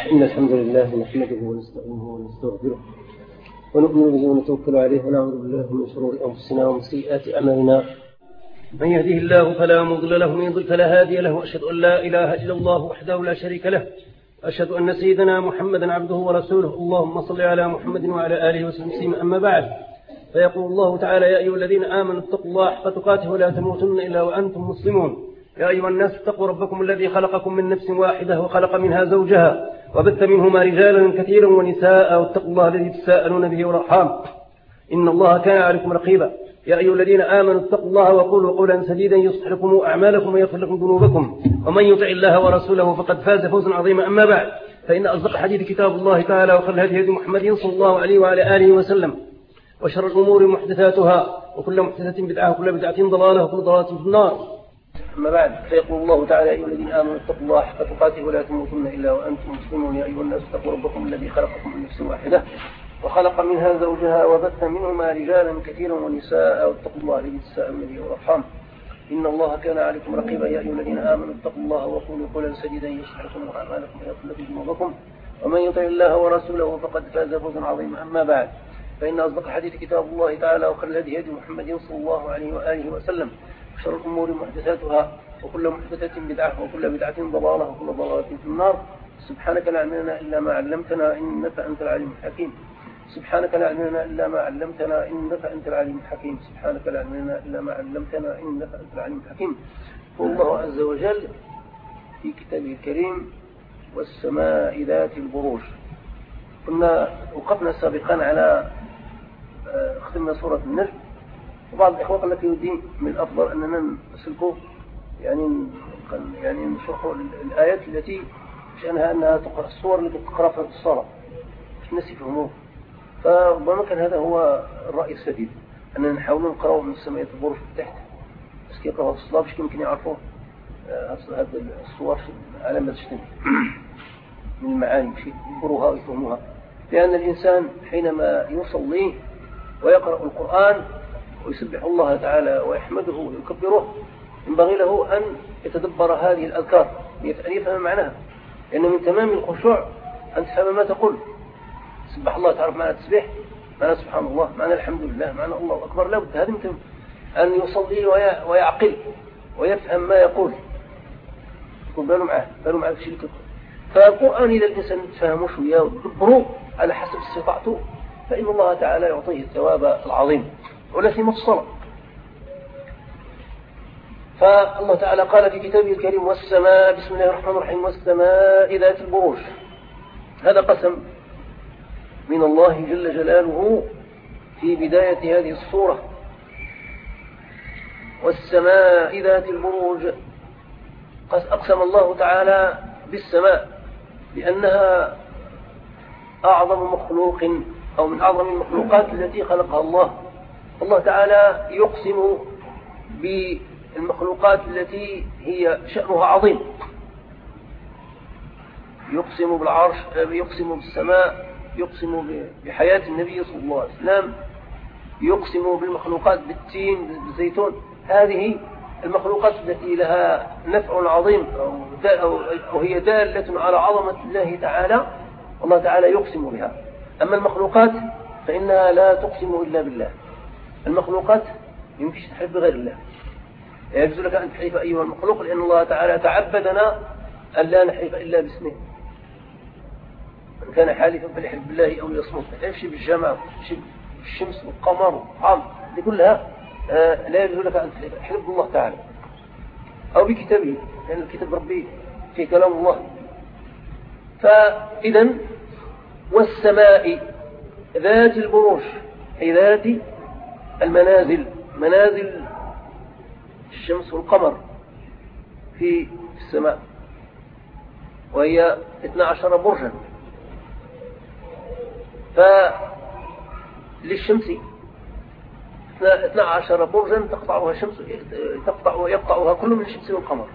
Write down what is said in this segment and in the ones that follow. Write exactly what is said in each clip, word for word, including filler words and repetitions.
إن الحمد لله نحمده ونستعينه ونستغفره ونؤمن به ونتوكل عليه ونعوذ بالله من شرور أنفسنا ومن سيئات أعمالنا. من يهده الله فلا مضل له ومن يضلل فلا هادي له، وأشهد أن لا إله إلا الله وحده لا شريك له، أشهد أن سيدنا محمدا عبده ورسوله. اللهم صل على محمد وعلى آله وسلم. أما بعد، فيقول الله تعالى: يا أيها الذين آمنوا اتقوا الله حق تقاته ولا تموتن إلا وأنتم مسلمون. يا أيها الناس اتقوا ربكم الذي خلقكم من نفس واحدة وخلق منها زوجها وبث منهما رجالا كثيرا ونساء، واتقوا الله الذي تساءلون به والأرحام إن الله كان عليكم رقيبا. يا أيها الذين آمنوا اتقوا الله وقولوا قولا سديدا يصلح لكم أعمالكم ويغفر لكم ذنوبكم، ومن يطع الله ورسوله فقد فاز فوزا عظيما. أما بعد، فإن أصدق الحديث كتاب الله تعالى، وخير الهدي هدي محمد صلى الله عليه وعلى آله وسلم، وشر الأمور محدثاتها، وكل محدثة بدعة، وكل بدعة ضلالة، وكل ضلالة في النار. أما بعد، فيقول الله تعالى: يا أيها الذين آمنوا اتقوا الله حق تقاته ولا تموتن إلا وأنتم مسلمون. يا أيها الناس اتقوا ربكم الذي خلقكم من نفس واحدة وخلق منها زوجها وبث منهما رجالا كثيرا ونساء، واتقوا الله الذي تساءلون به والأرحام إن الله كان عليكم رقيبا. يا أيها الذين آمنوا اتقوا الله وقولوا قولا سديدا يصلح لكم أعمالكم ويغفر لكم ذنوبكم، ومن يطع الله ورسوله فقد فاز فوزا عظيما. أما بعد، فإن أصدق الحديث كتاب الله تعالى، وخير الهدي هدي محمد صلى الله عليه وآله وسلم، وشر الأمور محدثاتها، وكل محدثة بدعة، وكل بدعة ضلالة، وكل ضلالة في النار. سبحانك لا علم لنا إلا ما علمتنا إنك أنت العليم الحكيم. سبحانك لا علم لنا إلا ما علمتنا إنك أنت العليم الحكيم. سبحانك لا علم لنا إلا ما علمتنا إنك أنت العليم الحكيم. والله عز وجل في كتابه الكريم: والسماء ذات البروج. كنا وقفنا سابقا على ختمنا سورة النجم، وبعض الإخوة قال لك يودي من الأفضل أننا نسلكه يعني يعني نشرح الآيات التي شأنها أنها تقرأ الصور التي تقرأ في الصلاة، مش الناس يفهموه. فربما كان هذا هو الرأي السديد، أننا نحاول نقرأ من السماء البروج تحت، بس كي يقرأوا في الصلاة باش يمكن يعرفوا هذه الصور على ما تشتمل من المعاني، باش يقروها ويفهموها. لأن الإنسان حينما يصلي ويقرأ القرآن ويسبح الله تعالى ويحمده ويكبره، ينبغي له أن يتدبر هذه الأذكار، أن يفهم معناها، لأن من تمام الخشوع أن تفهم ما تقول. سبح الله، تعرف معنى التسبيح، معنى سبحان الله، معنى الحمد لله، معنى الله أكبر. لا بد هذا من أن يصلي ويعقل ويفهم ما يقول، يكون باله معه باله معه الشيء اللي يقول. فالقرآن إذا الإنسان تفهمه شوية وتدبره على حسب استطاعته، فإن الله تعالى يعطيه الثواب العظيم، ولا سيما الصلاة. فالله تعالى قال في كتابه الكريم: والسماء، بسم الله الرحمن الرحيم، والسماء ذات البروج. هذا قسم من الله جل جلاله في بداية هذه السورة. والسماء ذات البروج، أقسم الله تعالى بالسماء بأنها أعظم مخلوق أو من أعظم المخلوقات التي خلقها الله. الله تعالى يقسم بالمخلوقات التي هي شأنها عظيم، يقسم بالعرش، يقسم بالسماء، يقسم بحياة النبي صلى الله عليه وسلم، يقسم بالمخلوقات بالتين بالزيتون. هذه المخلوقات التي لها نفع عظيم أو هي دالة على عظمة الله تعالى، الله تعالى يقسم بها. أما المخلوقات فإنها لا تقسم إلا بالله. المخلوقات يمكنش تحلف بغير الله، يجوز لك أن تحلف أيها المخلوق، لأن الله تعالى تعبدنا أن لا نحلف إلا باسمه. من كان حالفا فليحلف بالله أو ليصمت. ما تحلفش بالجمع، الشمس والقمر والطعام، دي كلها آه لا يجوز لك أن تحلف. احلف بالله تعالى أو بكتابه، لأن الكتاب ربي في كلام الله. فإذا والسماء ذات البروج، أي ذات المنازل، منازل الشمس والقمر في السماء، وهي اثنا عشر برجا. فللشمس اثنا عشر برجا تقطعها الشمس، تقطع يقطعها كل من الشمس والقمر.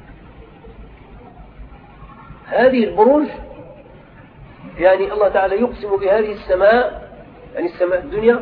هذه البروج يعني الله تعالى يقسم بهذه السماء، يعني السماء الدنيا،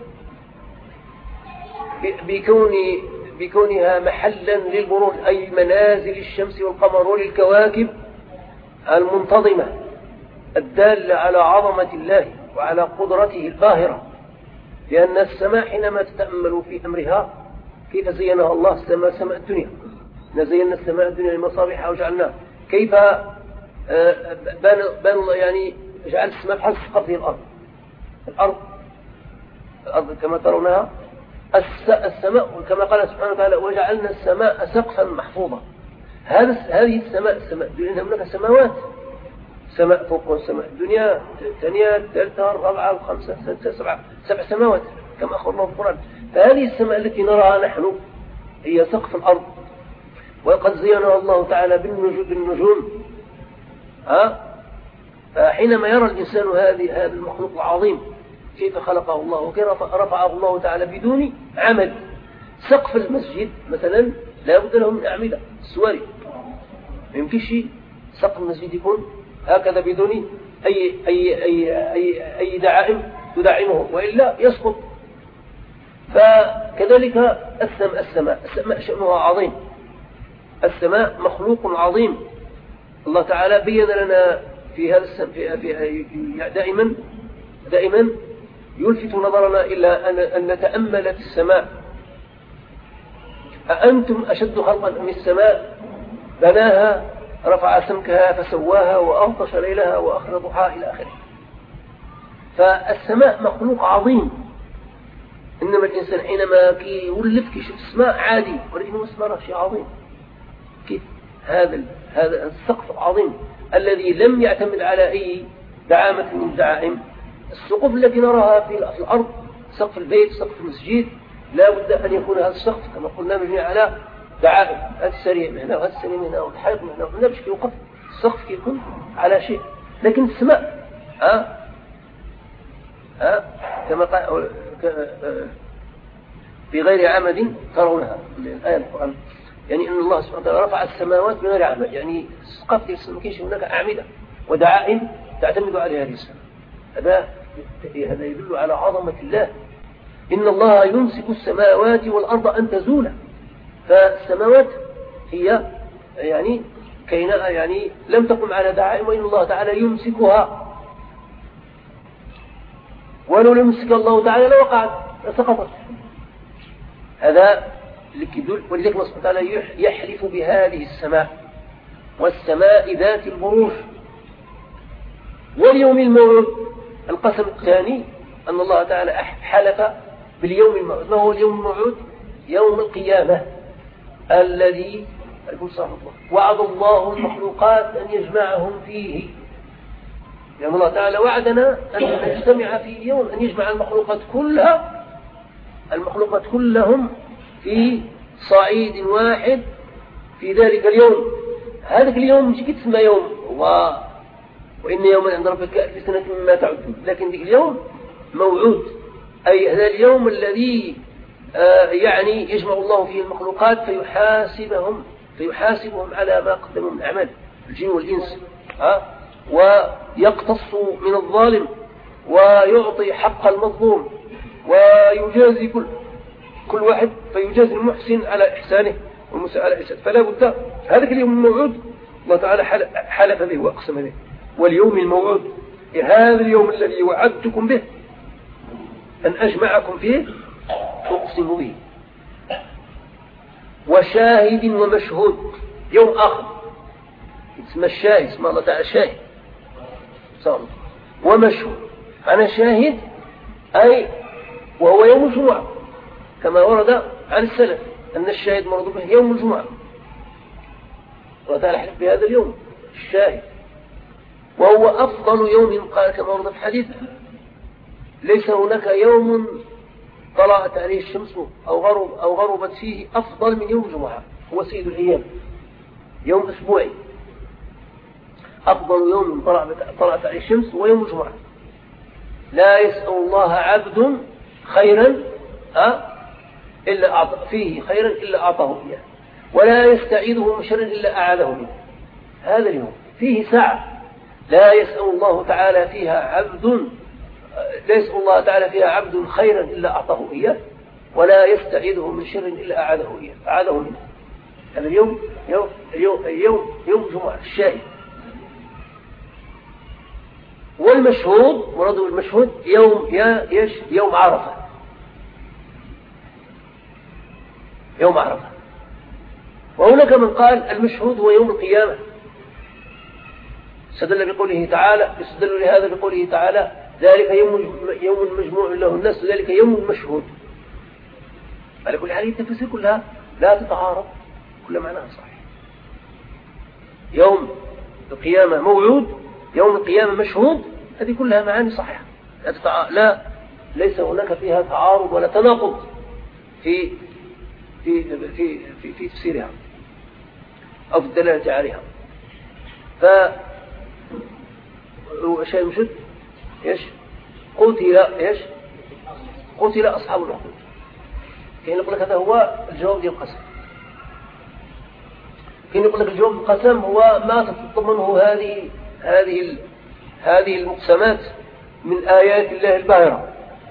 بكون بكونها محلا للبروج، أي منازل الشمس والقمر وللكواكب المنتظمة الدالة على عظمة الله وعلى قدرته الباهرة، لأن السماء حينما تتأملوا في أمرها كيف زينها الله السماء سماء الدنيا، زينا السماء الدنيا لمصابيح وجعلناها، كيف بان بان يعني جعل السماء بحال سقف الأرض، الأرض الأرض كما ترونها السماء كما قال سبحانه وتعالى وجعلنا السماء سقفا محفوظا. هذا هذه السماء السماء لأن هناك سماوات، سماء فوق السماء الدنيا الثانية الثالثة الرابعة الخامسة السادسة سبعة سبع سماوات كما أخبر الله في القرآن. فهذه السماء التي نراها نحن هي سقف الأرض، وقد زينها الله تعالى بالنجوم. ها فحينما يرى الإنسان هذه هذا المخلوق العظيم كيف خلقه الله وكيف رفعه الله تعالى بدون عمل. سقف المسجد مثلا لا بد له من أعمدة السواري، ما يمكنش سقف المسجد يكون هكذا بدون أي أي أي أي أي دعائم تدعمه وإلا يسقط. فكذلك السماء السماء السماء شأنها عظيم، السماء مخلوق عظيم. الله تعالى بين لنا في هذا السماء في في دائما دائما يلفت نظرنا إلى أن أن نتأمل في السماء. أأنتم أشد خلقا أم السماء بناها رفع سمكها فسواها وأغطش ليلها وأخرج ضحاها إلى آخره. فالسماء مخلوق عظيم، إنما الإنسان حينما كي يولف كيشوف السماء عادي، ولكنه السماء شيء عظيم. كيف هذا هذا السقف العظيم الذي لم يعتمد على أي دعامة من الدعائم. السقوف التي نراها في الأرض سقف البيت سقف المسجد لا بد أن يكون هذا السقف كما قلنا مبني على دعائم، هذا السريع من هنا وهذا السريع من هنا والحيط من هنا وهنا باش يوقف السقف يكون على شيء. لكن السماء ها ها كما قال في غير عمد ترونها الآية القرآن، يعني أن الله سبحانه وتعالى رفع السماوات من غير عمد، يعني السقف ما كاينش هناك أعمدة ودعائم تعتمد عليها هذه السماء. هذا هذا يدل على عظمة الله. إن الله يمسك السماوات والأرض أن تزولا. فالسماوات هي يعني كينا يعني لم تقم على دعائم، وإن الله تعالى يمسكها، ولو لم يمسك الله تعالى لوقعت لسقطت. هذا يدل، ولذلك الله سبحانه وتعالى يحلف بهذه السماء والسماء ذات البروج واليوم الموعود. القسم الثاني أن الله تعالى حلف باليوم الموعود. ما هو اليوم الموعود؟ يوم القيامة الذي وعد الله المخلوقات أن يجمعهم فيه. يعني الله تعالى وعدنا أن نجتمع في يوم أن يجمع المخلوقات كلها المخلوقات كلهم في صعيد واحد في ذلك اليوم. هذا اليوم مش كتسمى يوم و... وإن يوما عند ربك ألف سنة مما تعدون، لكن ذلك اليوم موعود، أي هذا اليوم الذي آه يعني يجمع الله فيه المخلوقات فيحاسبهم فيحاسبهم على ما قدموا من أعمال الجن والإنس، آه ويقتص من الظالم ويعطي حق المظلوم ويجازي كل كل واحد، فيجازي المحسن على إحسانه والمسيء على إحسانه. فلا بد هذا اليوم الموعود الله تعالى حلف به وأقسم به. واليوم الموعود هذا اليوم الذي وعدتكم به أن أجمعكم فيه أقسم به. وشاهد ومشهود، يوم آخر اسم الشاهد، اسم الله تعالى شاهد ومشهود. أنا شاهد أي وهو يوم الجمعة كما ورد عن السلف أن الشاهد مرض به يوم الجمعة. الله تعالى حلف بهذا اليوم الشاهد، وهو أفضل يوم قال كما ورد في حديث ليس هناك يوم طلعت عليه الشمس أو غرب أو غربت فيه أفضل من يوم الجمعة، هو سيد الأيام، يوم أسبوعي أفضل يوم طلعت عليه الشمس هو يوم الجمعة. لا يسأل الله عبد خيرا إلا أعطى فيه خيرا إلا أعطاه إياه، ولا يستعيذه من شر إلا أعاذه منه. هذا اليوم فيه ساعة لا يسأل الله تعالى فيها عبد لا يسأل الله تعالى فيها عبد خيرا إلا أعطاه إياه، ولا يستعيذه من شر إلا أعاذه إياه أعاذه منه. هذا اليوم يوم اليوم يوم يوم جمعة الشاهد. والمشهود مراد المشهود يوم يا يش يوم عرفة، يوم عرفة. وهناك من قال المشهود هو يوم القيامة، استدل بقوله تعالى يستدل لهذا بقوله تعالى ذلك يوم يوم مجموع له الناس ذلك يوم مشهود. على كل حال التفاسير كلها لا تتعارض، كل معناها صحيح. يوم القيامة موعود، يوم القيامة مشهود، هذه كلها معاني صحيحة، لا, تتع... لا ليس هناك فيها تعارض ولا تناقض في في في في, في تفسيرها أو في الدلالة عليها. ف شيء مشد ايش قتل ايش قتل أصحاب الأخدود. كاين يقول لك هذا هو الجواب ديال القسم، كاين يقول لك الجواب القسم هو ما تتضمنه هذه هذه هذه المقسمات من آيات الله الباهرة،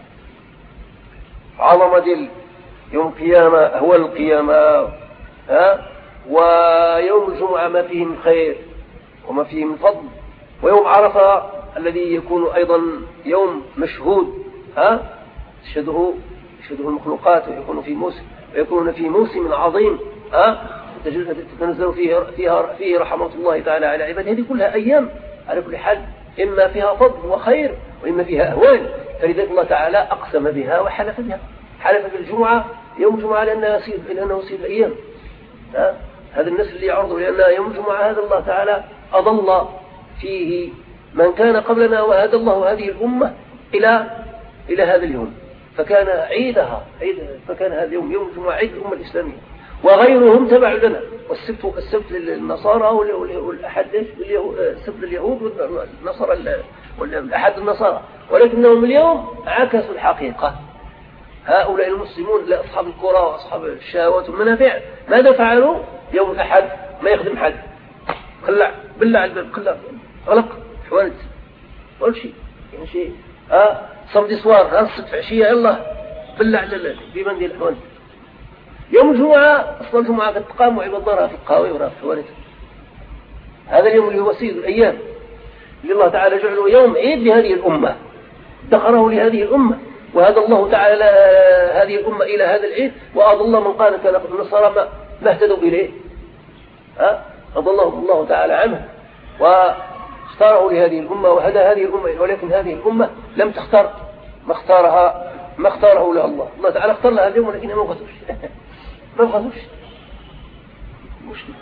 عظمة ديال يوم القيامة، هو القيامة، ها، ويوم الجمعة ما فيه من خير وما فيه من فضل، ويوم عرفة الذي يكون أيضا يوم مشهود، ها، تشهده تشهده المخلوقات، ويكون في موسم ويكون في موسم عظيم، ها، تتنزل فيه فيها فيه رحمة الله تعالى على عباده. هذه كلها أيام على كل حال إما فيها فضل وخير وإما فيها أهوال، فلذلك الله تعالى أقسم بها وحلف بها. حلف بالجمعة يوم الجمعة لأنها سيد لأنه سيد الأيام، ها، هذا الناس اللي يعرضوا لأن يوم الجمعة هذا الله تعالى أضل فيه من كان قبلنا وهدى الله هذه الأمة إلى إلى هذا اليوم، فكان عيدها عيد فكان هذا اليوم يوم الجمعة عيد الأمة الإسلامية، وغيرهم تبع لنا. والسبت السبت للنصارى والأحد السبت لليهود والنصارى والأحد النصارى، ولكنهم اليوم عكسوا الحقيقة. هؤلاء المسلمون لأصحاب الكرة وأصحاب الشهوات والمنافع ماذا فعلوا؟ يوم الأحد ما يخدم حد، خلع بلع الباب، خلع غلق حوالت ولا شيء يعني شيء، ها، صمد سوار، ها، الصدف عشية يلا بلع بمن دي الحوالت. يوم الجمعة أصلا الجمعة قد تقام وعباد الله في القهوة وراء في حوالت. هذا اليوم اللي هو سيد الأيام اللي الله تعالى جعله يوم عيد لهذه الأمة، ذكره لهذه الأمة، وهذا الله تعالى هذه الأمة إلى هذا العيد، وأضل من قال كان النصارى ما, ما اهتدوا إليه، ها، أضلهم الله تعالى عنه واختاره لهذه الأمة وهدى هذه الأمة، ولكن هذه الأمة لم تختار ما اختارها ما اختاره لها الله. الله تعالى اختار لها اليوم ولكنها ما بغتوش ما بغتوش مشكلة.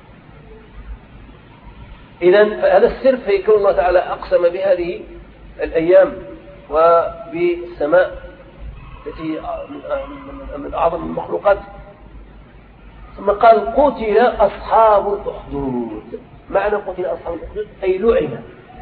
إذن فهذا السر في كون الله تعالى أقسم بهذه الأيام وبالسماء التي من أعظم المخلوقات. ثم قال قتل أصحاب الأخدود. معنى قتل أصحاب الأخدود أي لعن.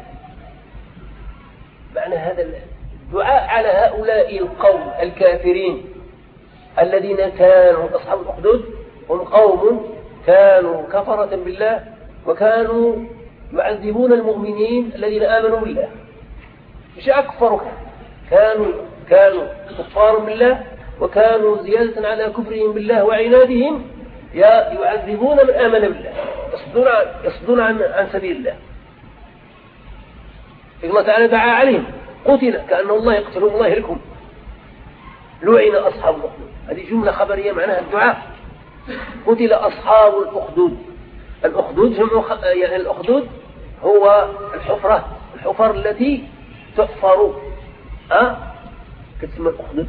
معنى هذا الدعاء على هؤلاء القوم الكافرين الذين كانوا أصحاب الأخدود هم قوم كانوا كفرة بالله وكانوا يعذبون المؤمنين الذين آمنوا بالله، مش أكفروا، كانوا كانوا كفار بالله وكانوا زيادة على كفرهم بالله وعنادهم يعذبون من آمن بالله، يصدون عن, يصدون عن, عن سبيل الله. الله تعالى دعا عليهم قتل كأن الله يقتلهم الله يهلكهم. لعن أصحاب الأخدود، هذه جملة خبرية معناها الدعاء. قتل أصحاب الأخدود. الأخدود جمع خ... يعني الأخدود هو الحفرة، الحفر التي تحفر، أه؟ كتسمى الأخدود.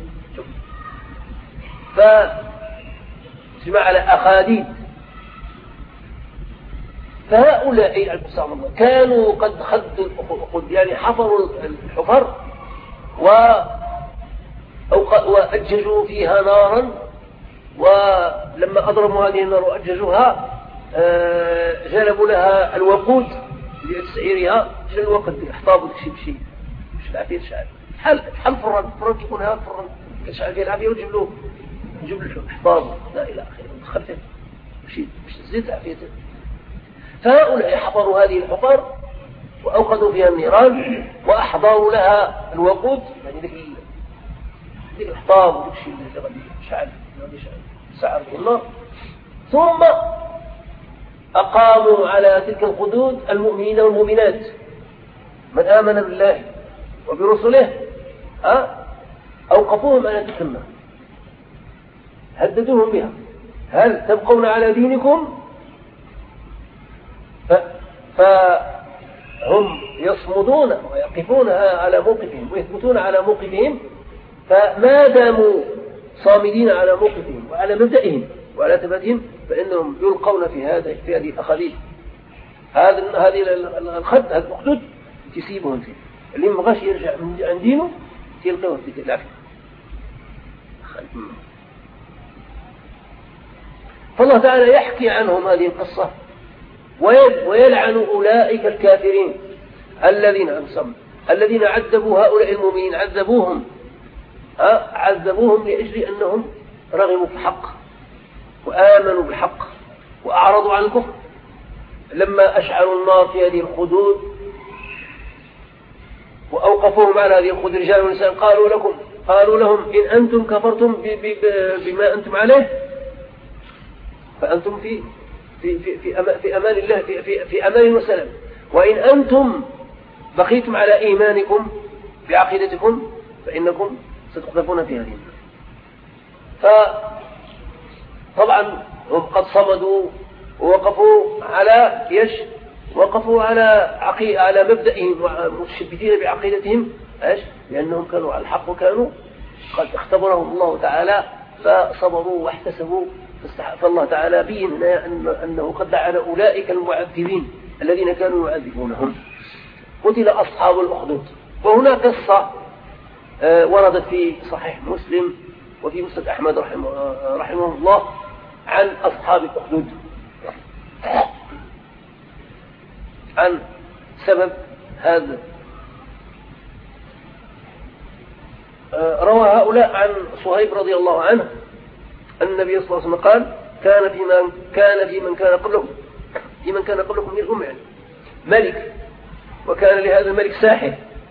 فجمع على أخاديد. فهؤلاء كانوا قد خدوا الأخدود يعني حفروا الحفر و وأججوا فيها نارا، ولما أضرموا هذه النار وأججوها جلبوا لها الوقود لتسعيرها. شنو الوقود؟ احطابوا شيء بشيء مش العافية تشعل حل حل فرن فرن تكون هذا فرن تشعل فيه العافية وتجيب له نجيب له احطاب لا إلى آخره خلفه شيء مش زيت عافيته. فهؤلاء حفروا هذه الحفر وأوقدوا فيها النيران وأحضروا لها الوقود يعني ذيك ذيك الحطاب وذيك الشيء اللي غادي يشعل غادي يشعل سعر النار. ثم أقاموا على تلك الخدود المؤمنين والمؤمنات، ما ومن آمن بالله وبرسله أه؟ أوقفوهم أن يتسمى، هددوهم بها، هل تبقون على دينكم؟ ف... فهم يصمدون ويقفون على موقفهم ويثبتون على موقفهم، فما داموا صامدين على موقفهم وعلى مبدئهم وعلى ثباتهم فإنهم يلقون في هذا في هذه الأخذين، هذا هذه الخد هذا الأخدود تسيبهم فيه، اللي ما بغاش يرجع عن دينه تلقوه في العافية. فالله تعالى يحكي عنهم هذه القصة ويلعن أولئك الكافرين الذين أنصم الذين عذبوا هؤلاء المؤمنين، عذبوهم عذبوهم لأجل أنهم رغموا في الحق وآمنوا بالحق وأعرضوا عن الكفر. لما أشعلوا النار في هذه الخدود وأوقفوهم على هذه الخدود رجال ونساء قالوا لكم قالوا لهم إن أنتم كفرتم بما أنتم عليه فأنتم في في في في, أما في أمان الله في في, في أمان وسلام، وإن أنتم بقيتم على إيمانكم بعقيدتكم فإنكم ستقذفون في هذه النار. فطبعا هم قد صمدوا ووقفوا على يش وقفوا على عقي على مبدئهم ومتشبثين بعقيدتهم ايش لأنهم كانوا على الحق وكانوا قد اختبرهم الله تعالى فصبروا واحتسبوا، فالله تعالى بين أنه قد لعن أولئك المعذبين الذين كانوا يعذبونهم. قتل أصحاب الأخدود. وهنا قصة وردت في صحيح مسلم وفي مسند أحمد رحمه, رحمه الله عن أصحاب الأخدود، عن سبب هذا. روى هؤلاء عن صهيب رضي الله عنه أن النبي صلى الله عليه وسلم قال كان في من كان في من كان قبلكم في من كان قبلكم من الأمم يعني ملك، وكان لهذا الملك ساحر،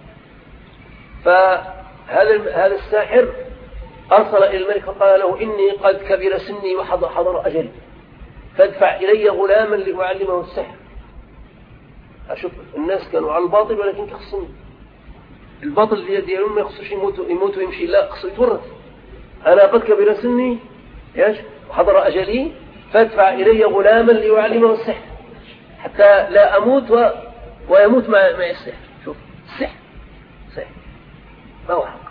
فهذا هذا الساحر أرسل إلى الملك فقال له إني قد كبر سني وحضر أجلي فادفع إلي غلاما لأعلمه السحر. أشوف الناس كانوا على الباطل ولكن تخصني الباطل اللي ديالهم ما يخصوش يموتوا يموتوا يمشي، لا خصو يتورث. أنا قد كبر سني ياش وحضر أجلي فادفع إلي غلاما ليعلمه السحر حتى لا أموت و... ويموت مع مع السحر. شوف السحر سحر ما هو حق.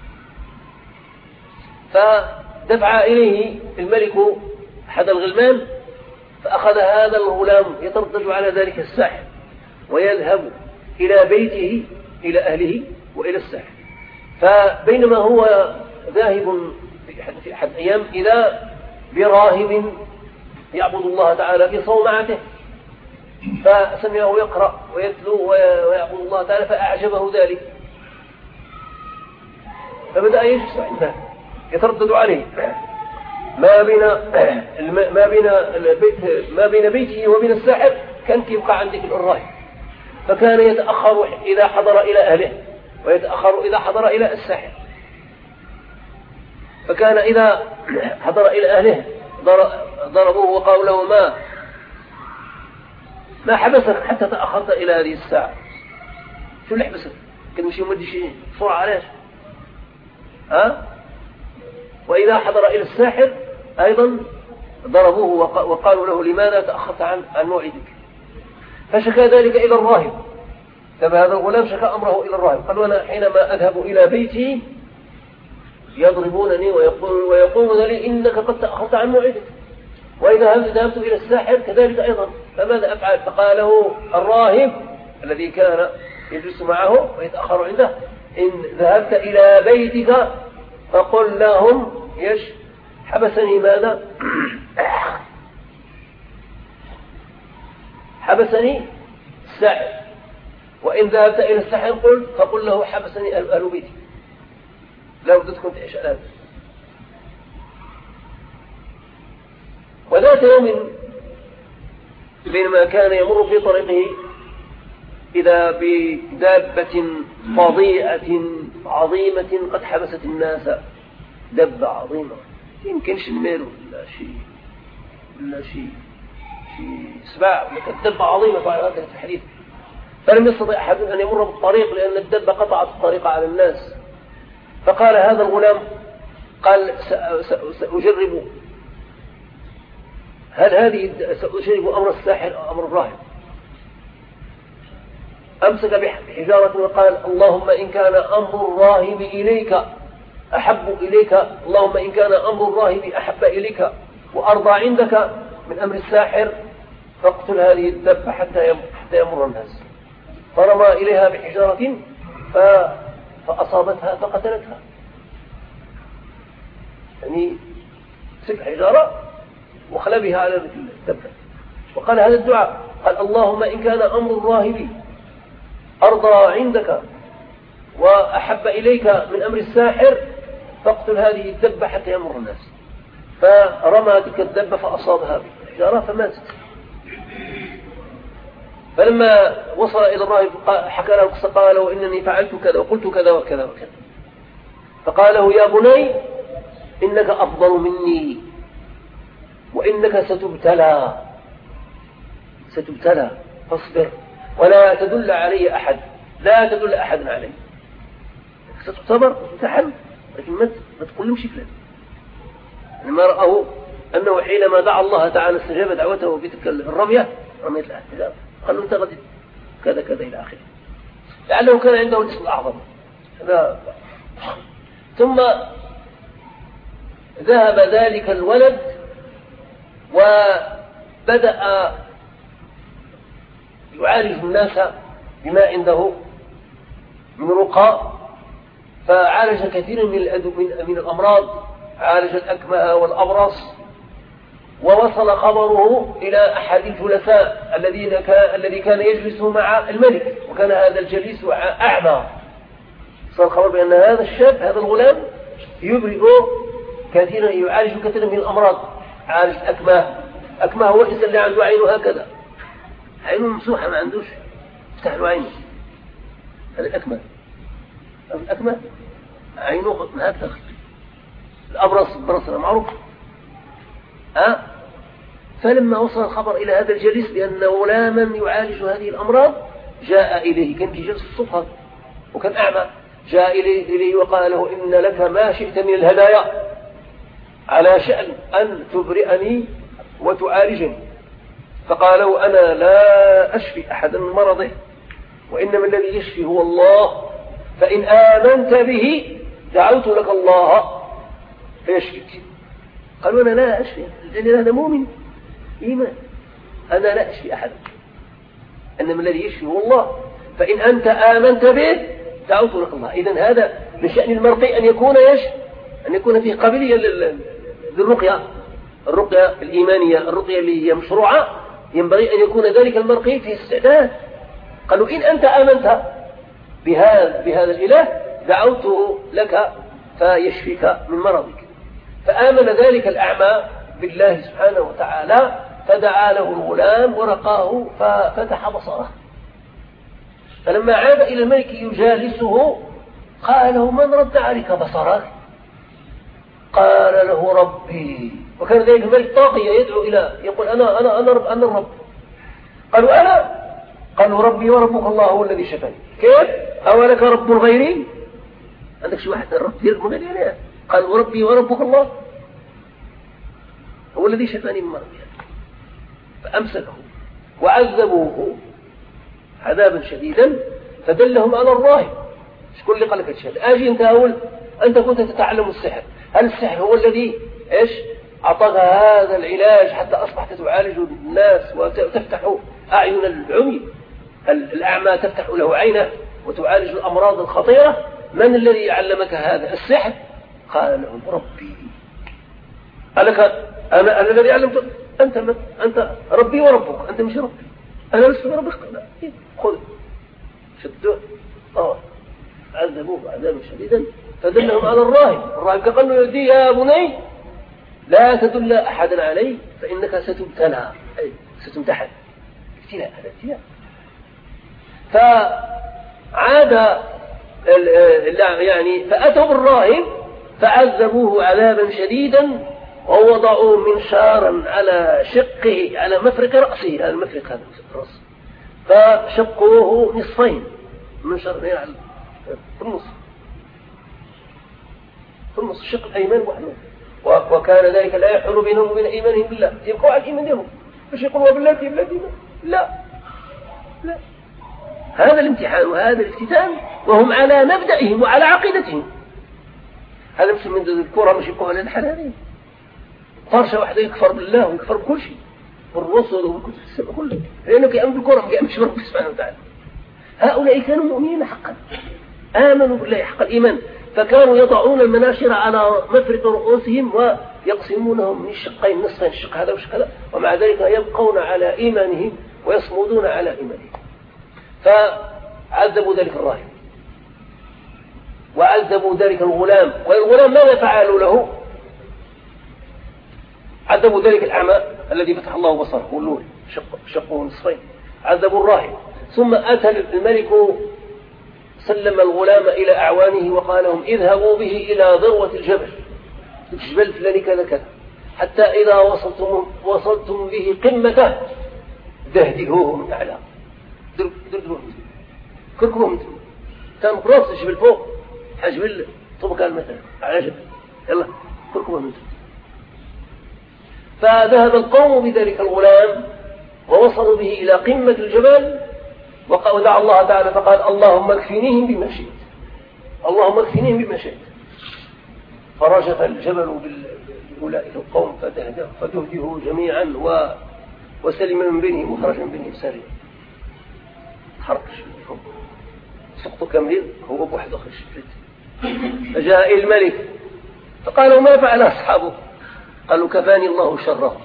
فدفع إليه الملك أحد الغلمان فأخذ هذا الغلام يتردد على ذلك الساحر ويذهب إلى بيته إلى أهله وإلى الساحر. فبينما هو ذاهب في أحد أيام إذا براهب يعبد الله تعالى في صومعته فسمعه يقرأ ويتلو ويعبد الله تعالى فأعجبه ذلك فبدأ يجلس عنده يتردد عليه ما بين ما بين البيت ما بين بيته وبين الساحر كان يبقى عندك الراهب، فكان يتأخر إذا حضر إلى أهله ويتأخر إذا حضر إلى الساحر. فكان إذا حضر إلى أهله ضربوه وقالوا له ما ما حبسك حتى تأخرت إلى هذه الساعة؟ شو اللي حبسك؟ كان مش يمدي شيء بسرعة عليش ها؟ وإذا حضر إلى الساحر أيضا ضربوه وقالوا له لماذا تأخرت عن عن موعدك؟ فشكى ذلك إلى الراهب. فهذا الغلام شكى أمره إلى الراهب قال أنا حينما أذهب إلى بيتي يضربونني ويقولون ويقولون لي إنك قد تأخرت عن موعدك، وإذا ذهبت إلى الساحر كذلك أيضا فماذا أفعل؟ فقال له الراهب الذي كان يجلس معه ويتأخر عنده إن ذهبت إلى بيتك فقل لهم يش حبسني ماذا؟ حبسني الساحر، وإن ذهبت إلى الساحر قل فقل له حبسني أهل بيتي لا بدك كنت تعيش الآن. وذات يوم بينما كان يمر في طريقه إذا بدابة فظيعة عظيمة قد حبست الناس، دبة عظيمة يمكنش الميل ولا شيء ولا شيء شيء سباع، لكن دبة عظيمة في هذا الحديث فلم يستطع أحد أن يمر بالطريق لأن الدبة قطعت الطريق على الناس. فقال هذا الغلام قال سأجرب، هل هذه سأجرب أمر الساحر أو أمر الراهب؟ أمسك بحجارة وقال اللهم إن كان أمر الراهب إليك أحب إليك، اللهم إن كان أمر الراهب أحب إليك وأرضى عندك من أمر الساحر فاقتل هذه الدبة حتى يمر الناس. فرمى إليها بحجارة فأصابتها فقتلتها، يعني سك حجارة وخلبها على الدبة. وقال هذا الدعاء، قال اللهم إن كان أمر الراهب أرضى عندك وأحب إليك من أمر الساحر فاقتل هذه الدبة حتى يمر الناس. فرمى تلك الدبة فأصابها بالحجارة فماتت. فلما وصل إلى الراهب حكى له القصة قال له إنني فعلت كذا وقلت كذا وكذا وكذا. فقال له يا بني إنك أفضل مني وإنك ستبتلى ستبتلى فاصبر ولا تدل علي أحد، لا تدل أحد علي، ستختبر وتمتحن لكن ما تقول لهم شكلا. لما رأوا أنه حينما دعا الله تعالى استجاب دعوته بتلك الرمية رمية الاحتجاب قالوا انت غد كذا كذا إلى آخره، لعله كان عنده الاسم الأعظم. ثم ذهب ذلك الولد وبدأ يعالج الناس بما عنده من رقى، فعالج كثيرا من من الأمراض، عالج الأكمه والأبرص. ووصل خبره إلى أحد الجلساء الذين كان الذي كان يجلس مع الملك، وكان هذا الجليس أعمى. صار الخبر بأن هذا الشاب هذا الغلام يبرئ كثيرا، يعالج كثيرا من الأمراض، عالج الأكمه. أكمه هو الإنسان اللي عنده عينه هكذا، عينه ممسوحة ما عندوش يفتح له عينه، هذا الأكمه. الأكمه عينه هكذا. الأبرص البرص معروف. أه؟ فلما وصل الخبر إلى هذا الجليس بأن غلاما يعالج هذه الأمراض جاء إليه، كان في جلسة الصبح وكان أعمى، جاء إليه وقال له إن لك ما شئت من الهدايا على شأن أن تبرئني وتعالجني. فقالوا أنا لا أشفي أحدا من مرضه وإنما الذي يشفي هو الله، فإن آمنت به دعوت لك الله فيشفيك. قالوا أنا لا أشفي لأن هذا مؤمن إيمان، أنا لا أشفي أحدا إنما الذي يشفي هو الله، فإن أنت آمنت به دعوت لك الله. إذن هذا من شأن المرقي أن يكون يش أن يكون فيه قابلية للرقية، الرقية الإيمانية، الرقية اللي هي مشروعة، ينبغي أن يكون ذلك المرقي فيه استعداد. قالوا إن أنت آمنت بهذا بهذا الإله دعوته لك فيشفيك من مرضك. فآمن ذلك الأعمى بالله سبحانه وتعالى، فدعا له الغلام ورقاه ففتح بصره. فلما عاد إلى الملك يجالسه قال له من رد عليك بصرك؟ قال له ربي. وكان ذلك الملك طاغية يدعو إلى يقول أنا أنا أنا رب أنا الرب. قالوا أنا قالوا ربي وربك الله هو الذي شفاني. كيف؟ أولك رب غيري؟ عندك شي واحد الرب غير غيري؟ قال وربي وربك الله هو الذي شفاني من مرضي. فأمسكه وعذبوه عذابا شديدا فدلهم على الراهب. شكون اللي قال لك الشهد؟ أجي أنت أقول أنت كنت تتعلم السحر، هل السحر هو الذي إيش أعطاك هذا العلاج حتى أصبحت تعالج الناس وتفتح أعين العمي؟ الأعمى تفتح له عينه وتعالج الأمراض الخطيرة. من الذي علمك هذا السحر؟ قال لهم ربي. قال لك أنا أنا الذي علمت؟ أنت من؟ أنت ربي وربك، أنت مش ربي، أنا لست بربك. خذ شدوه آه عذبوه عذابا شديدا فدلهم على الراهب. الراهب قال له يدي يا بني لا تدل أحدا علي فإنك ستبتلى، أي ستمتحن. ابتلاء، هذا ابتلاء. فعاد يعني فأتوا بالراهب فعذبوه عذابا شديدا ووضعوا منشارا على شقه على مفرق رأسه، على المفرق هذا الرأس، فشقوه نصفين من شرين على في النص في النص الشق الأيمن وحده، وكان ذلك لا يحول بينهم وبين إيمانهم بالله، يبقوا على الإيمان لهم مش يقولوا بالله بالله لا لا. هذا الامتحان وهذا الافتتان وهم على مبدئهم وعلى عقيدتهم. هذا مش من الكرة مش يبقوا على الحلالين. طرشة واحدة يكفر بالله ويكفر بكل شيء بالرسل وبالكتب السماء كله، لأنه كأمن بالكرة ما كأمنش برب سبحانه وتعالى. هؤلاء كانوا مؤمنين حقا، آمنوا بالله حق الإيمان، فكانوا يضعون المناشر على مفرق رؤوسهم ويقسمونهم من الشقين نصفين، الشق هذا والشق هذا، ومع ذلك يبقون على إيمانهم ويصمدون على إيمانهم. فعذبوا ذلك الراهب وعذبوا ذلك الغلام، والغلام ماذا فعلوا له؟ عذبوا ذلك الأعمى الذي فتح الله بصره والنور شقه نصفين، عذبوا الراهب. ثم أتى الملك سلم الغلام إلى أعوانه وقال لهم اذهبوا به إلى ذروة الجبل، الجبل الفلاني كذا كذا، حتى إذا وصلتم, وصلتم به قمته دهدهوه من أعلى، دردوه كركبوه من ثم كان براس الجبل فوق حجبل طبقا مثلا على جبل، يلا كركبوه من ثم. فذهب القوم بذلك الغلام ووصلوا به إلى قمة الجبل، ودعا الله تعالى فقال اللهم اكفنيهم بما شئت، اللهم اكفنيهم بما شئت. فرجف الجبل بأولئك القوم فتهجه جميعا و... وسلم من بينهم وخرج من بينهم سالم. حرق سقطوا كاملين هو بواحد أخر شفت. فجاء الملك فقالوا ما فعل أصحابه؟ قالوا كفاني الله شره.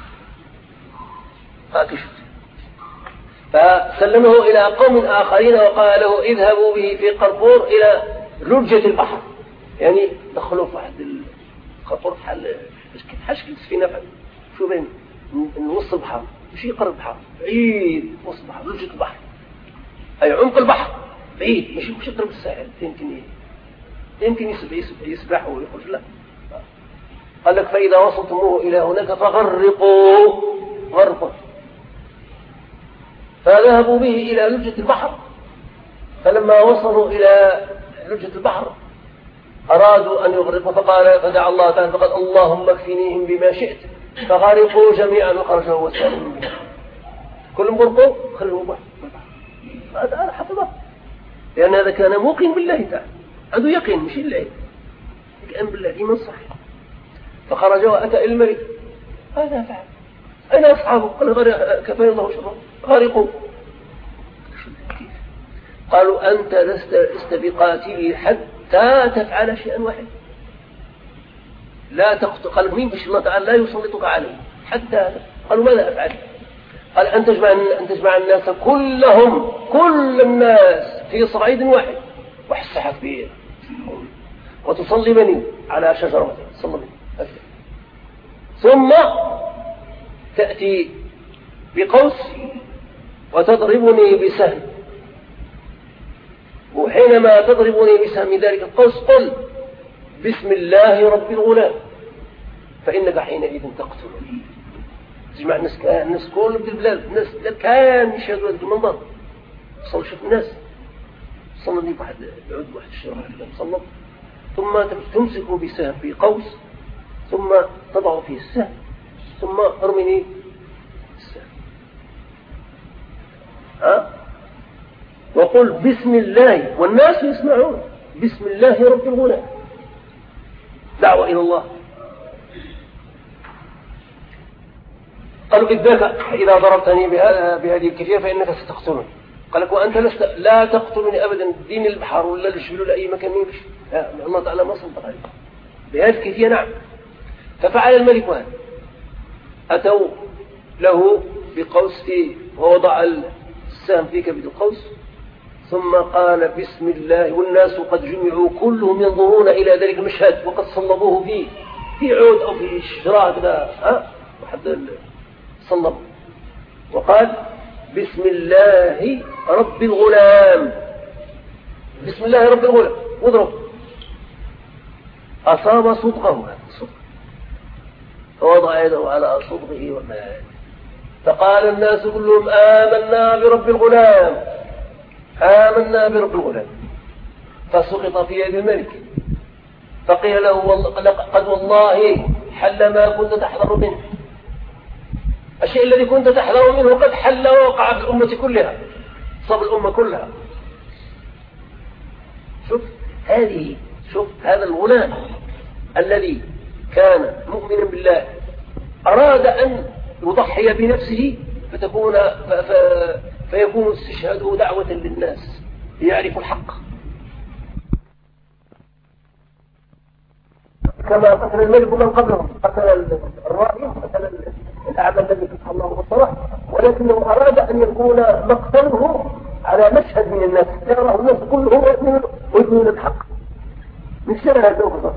فاكشف فسلمه إلى قوم آخرين وقال له اذهبوا به في قرقور إلى لجة البحر، يعني دخلوا في واحد القرقور حل حشكل سفينة شو بين نص البحر مش يقرب البحر بعيد، وسط البحر لجة البحر أي عمق البحر بعيد، مش مش يقرب الساحل، يمكن يمكن يسبح يسبح ويخرج لا. قال لك فإذا وصلتموه إلى هناك فغرقوا غرقوا. فذهبوا به إلى لجة البحر، فلما وصلوا إلى لجة البحر أرادوا أن يغرقوا، فقال فدعا الله تعالى فقال اللهم اكفنيهم بما شئت، فغرقوا جميعا وخرجوا وسالوا من بحر. كلهم غرقوا خرجوا بحر. هذا حفظه، لأن هذا كان موقن بالله تعالى، عنده يقين مش اللعب، يقين بالله إيمان صحيح. فخرج وأتى الملك هذا فعل أين أصحابه؟ قال كفاني الله شره غارقوا. قالوا أنت لست بقاتلي حتى تفعل شيئا واحد لا تقتل. قال مين بش الله تعالى لا يسلطك عليه حتى. قالوا ماذا أفعل؟ قال أن تجمع, أن تجمع الناس كلهم كل الناس في صعيد واحد وحسحك به وتصلبني على شجرة صلبني، ثم تأتي بقوس وتضربني بسهم، وحينما تضربني بسهم ذلك القوس قل بسم الله رب الغلام فإنك حينئذ تقتلني. تجمع الناس كان الناس كل بالبلاد الناس كان يشهدوا هذا المنظر. صلوا شوف الناس صلوا لي واحد يعود واحد الشيء صلوا، ثم تمسك بسهم بقوس ثم تضع فيه السهم ثم ارمني السهم ها وقل بسم الله والناس يسمعون بسم الله رب الغلام، دعوة إلى الله. قالوا إذاك إذا ضربتني بهذه الكيفية فإنك ستقتلني. قال لك وأنت لست لا تقتلني أبدا دين البحر ولا الجبل ولا أي مكان يمشي، الله تعالى ما صدق عليه بهذه الكيفية. نعم. ففعل الملك هذا، أتوا له بقوس فيه ووضع السهم في كبد القوس ثم قال بسم الله، والناس قد جمعوا كلهم ينظرون إلى ذلك المشهد وقد صلبوه فيه في عود أو في شراء كذا ها وحد صلب، وقال بسم الله رب الغلام بسم الله رب الغلام واضرب. أصاب صدقه هذا الصدق فوضع يده على صدقه ومات فقال الناس كلهم آمنا برب الغلام آمنا برب الغلام، فسقط في يد الملك، فقيل له قد والله حل ما كنت تحذر منه، الشيء الذي كنت تحذر منه قد حل ووقع في الأمة كلها، صاب الأمة كلها. شوف هذه شوف هذا الغلام الذي كان مؤمنا بالله أراد أن يضحي بنفسه فتكون ف... ف... فيكون استشهاده دعوة للناس ليعرفوا الحق، كما قتل الملك من قبلهم، قتل الرائي، قتل الأعمى الذي فتح الله بالصلاح، ولكنه أراد أن يكون مقتله على مشهد من الناس يراه الناس كلهم ويؤمنون الحق، من شر هذا الوقت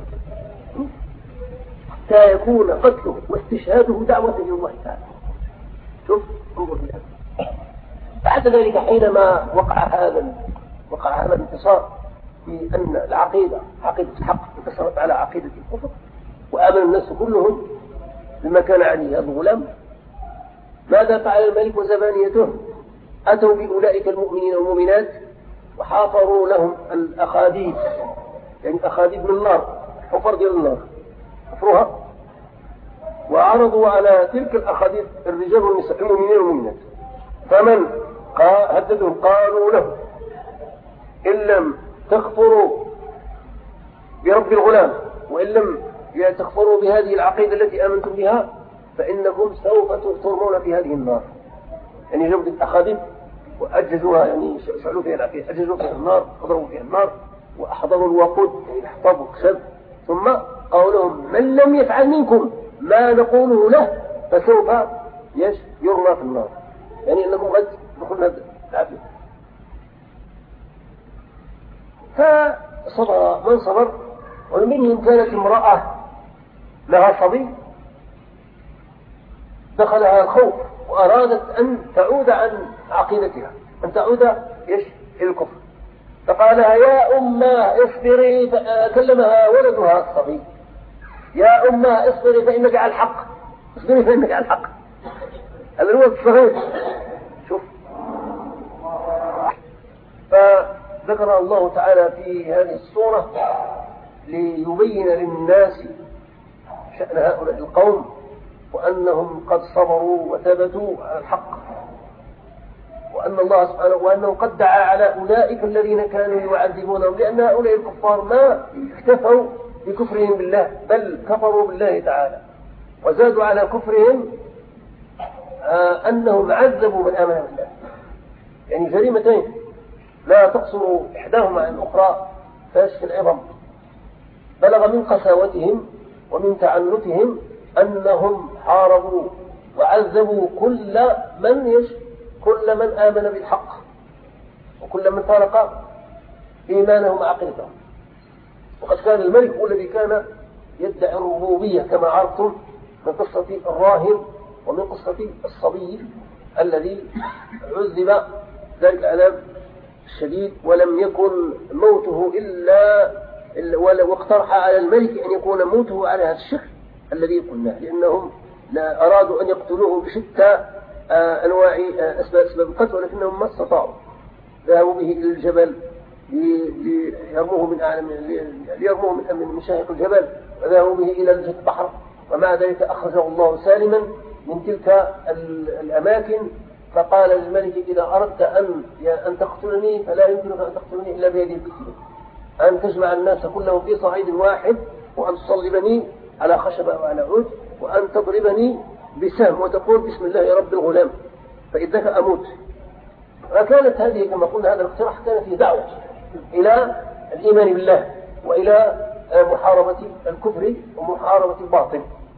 حتى يكون قتله واستشهاده دعوة لله تعالى. شوف انظر لهذا. بعد ذلك حينما وقع هذا وقع هذا الانتصار في أن العقيدة عقيدة الحق انتصرت على عقيدة الكفر وآمن الناس كلهم بما كان عليه هذا الغلام، ماذا فعل الملك وزبانيته؟ أتوا بأولئك المؤمنين والمؤمنات وحافروا لهم الأخاديد، يعني أخاديد من النار، حفر ديال النار حفروها، وعرضوا على تلك الأخاديد الرجال والنساء المؤمنين والمؤمنات، فمن هددهم قالوا له إن لم تكفروا برب الغلام وإن لم تكفروا بهذه العقيدة التي آمنتم بها فإنكم سوف ترمون في هذه النار. يعني جبت الأخاديد وأجزوها، يعني شعلوا فيها العقيدة، أجزوا فيها النار، أضربوا فيها النار وأحضروا الوقود، يعني احفظوا خشب، ثم قولهم من لم يفعل منكم ما نقوله له فسوف يرمى في النار، يعني أنكم قد دخلنا العافية. فصبر من صبر، ومنهم كانت امرأة لها صبي دخلها الخوف وأرادت أن تعود عن عقيدتها، أن تعود إيش إلى الكفر، فقالها يا أمة اصبري، كلمها ولدها الصبي يا أمة اصبري فإنك على الحق، اصبري فإنك على الحق. هذا الولد الصغير شوف. فذكر الله تعالى في هذه السورة ليبين للناس شأن هؤلاء القوم وأنهم قد صبروا وثبتوا على الحق، وأن الله سبحانه وأنه قد دعا على أولئك الذين كانوا يعذبونهم، لأن هؤلاء الكفار ما اكتفوا بكفرهم بالله بل كفروا بالله تعالى، وزادوا على كفرهم آه أنهم عذبوا من آمن بالله، يعني جريمتين لا تقصر إحداهما عن الأخرى فيشفي العظم. بلغ من قساوتهم ومن تعنتهم أنهم حاربوا وعذبوا كل من يش كل من آمن بالحق وكل من فارق إيمانهم وعقيدتهم. وقد كان الملك هو الذي كان يدعي الربوبية كما عرفتم من قصة الراهن ومن قصة الصبي الذي عذب ذلك العذاب الشديد ولم يكن موته إلا واقترح على الملك أن يكون موته على هذا الشكل الذي قلناه، لأنهم لا أرادوا أن يقتلوه بشتى أنواع أسباب أسباب القتل، ولكنهم ما استطاعوا. ذهبوا به إلى الجبل ليرموه من أعلى ليرموه من من مشاهق الجبل، وذهبوا به إلى البحر، ومع ذلك أخرجه الله سالما من تلك الأماكن. فقال للملك إذا أردت أن أن تقتلني فلا يمكنك أن تقتلني إلا بهذه الكلمة، أن تجمع الناس كلهم في صعيد واحد، وأن تصلبني على خشبة وعلى عود، وأن تضربني بسهم وتقول بسم الله رب الغلام فإذاك أموت. فكانت هذه كما قلنا هذا الاقتراح كان فيه دعوة إلى الإيمان بالله وإلى محاربة الكفر ومحاربة الباطل.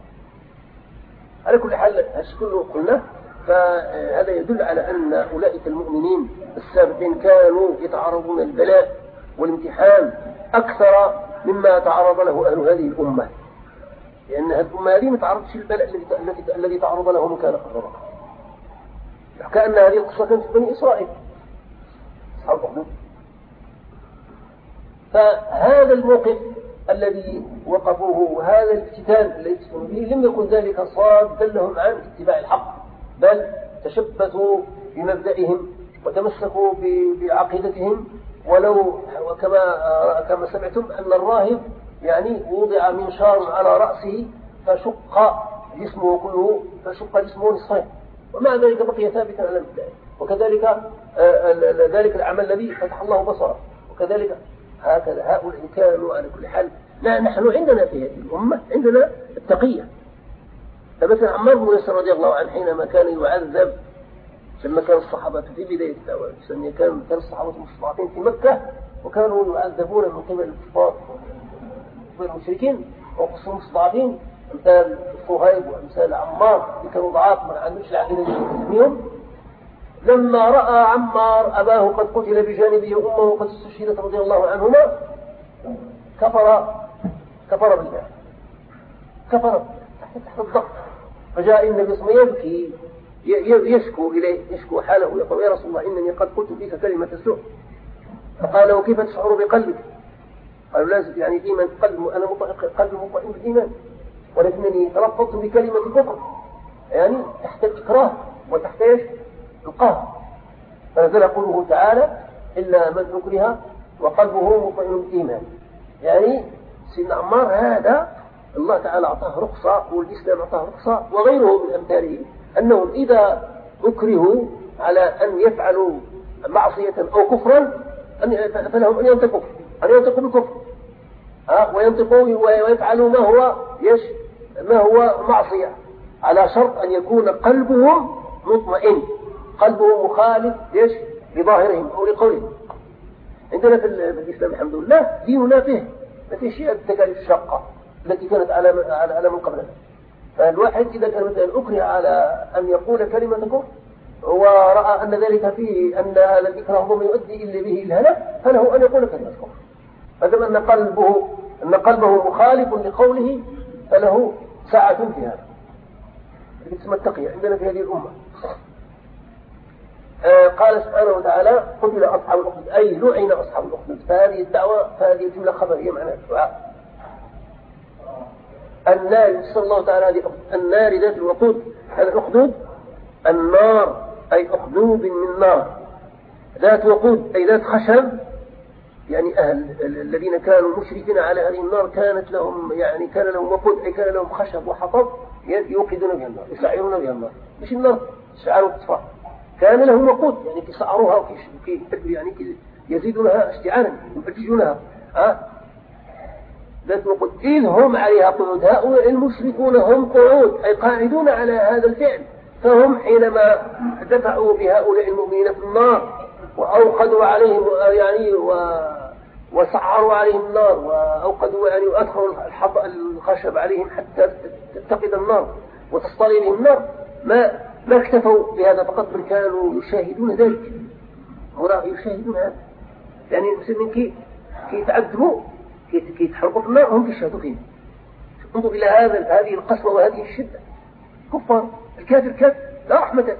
على كل حال هذا كله قلنا، فهذا يدل على أن أولئك المؤمنين السابقين كانوا يتعرضون للبلاء والامتحان أكثر مما تعرض له أهل هذه الأمة، لأن هذه الأمة هذه ما تعرضش للبلاء الذي تعرض له من كان قبلها. كأن هذه القصة كانت في بني إسرائيل أصحاب الأخدود. فهذا الموقف الذي وقفوه وهذا الافتتان الذي يفتنوا به لم يكن ذلك صادا لهم عن اتباع الحق بل تشبثوا بمبدئهم وتمسكوا بعقيدتهم. ولو وكما كما سمعتم أن الراهب يعني وضع منشار على رأسه فشق جسمه كله، فشق جسمه نصفين، ومع ذلك بقي ثابتا على مبدئه. وكذلك ذلك العمل الذي فتح الله بصره، وكذلك هكذا هؤلاء كانوا على كل حال. لا نحن عندنا في هذه الأمة عندنا التقية. فمثلا عمار بن ياسر رضي الله عنه حينما كان يعذب لما كان الصحابة في بداية الدعوة الإسلامية كان كان الصحابة مستضعفين في مكة وكانوا يعذبون من قبل الكفار والمشركين وقصهم مستضعفين أمثال صهيب وأمثال عمار اللي كانوا ضعاف ما عندوش العقيدة الإسلامية. لما رأى عمار أباه قد قتل بجانبه وأمه قد استشهدت رضي الله عنهما كفر كفر بالله كفر تحت الضغط. فجاء النبي صلى الله عليه وسلم يبكي يشكو إليه يشكو حاله يقول يا رسول الله إنني قد قلت فيك كلمة سوء. فقال وكيف تشعر بقلبك؟ قالوا لازم يعني الإيمان قلب أنا قلبي مطمئن بالإيمان ولكنني تلفظت بكلمة كفر يعني تحت الإكراه وتحت إيش القهر. فنزل قوله تعالى إلا من أكره وقلبه مطمئن بالإيمان. يعني سيدنا عمار هذا الله تعالى أعطاه رخصة والإسلام أعطاه رخصة وغيره من أمثاله أنهم إذا أكرهوا على أن يفعلوا معصية أو كفرا فلهم أن ينطقوا أن ينطقوا بالكفر وينطقوا ويفعلوا ما هو يش ما هو معصية على شرط أن يكون قلبهم مطمئن قلبهم مخالف يش لظاهرهم أو لقولهم. عندنا في الإسلام الحمد لله ديننا فيه ما فيه شيء التكاليف الشاقة التي كانت على على من قبلنا. فالواحد إذا كان مثلا أكره على أن يقول كلمة كفر ورأى أن ذلك فيه أن هذا الإكراه هو ما يؤدي إلا به الهلاك فله أن يقول كلمة كفر. فدام أن قلبه أن قلبه مخالف لقوله فله ساعة في هذا. اسم التقية عندنا في هذه الأمة. آه قال سبحانه وتعالى قتل أصحاب الأخدود أي لعن أصحاب الأخدود. فهذه الدعوة فهذه الجملة خبرية معناها الدعاء. النار يسر الله تعالى هذه النار ذات الوقود. هذا الأخدود النار أي أخدود من نار ذات وقود أي ذات خشب. يعني أهل الذين كانوا مشركين على هذه النار كانت لهم يعني كان لهم وقود أي كان لهم خشب وحطب يوقدون بها النار يسعرون بها النار مش النار شعروا الطفاء كان لهم وقود يعني كيسعروها وكي يعني كي يزيدونها اشتعالا يفججونها ها ذات وقود إذ هم عليها قعود. هؤلاء المشركون هم قعود أي قاعدون على هذا الفعل. فهم حينما دفعوا بهؤلاء المؤمنين في النار وأوقدوا عليهم يعني و... وسعروا عليهم النار وأوقدوا يعني وأدخلوا الخشب عليهم حتى تتقد النار وتصطلي بهم النار ما ما اكتفوا بهذا فقط بل كانوا يشاهدون ذلك. وراء يشاهدون هذا يعني المسلمين كي كي يتعذبوا كي كي يتحرقوا في النار هم يشاهدوا فيه. انظر إلى هذا هذه القسوة وهذه الشدة. كفار الكافر كافر لا رحمة له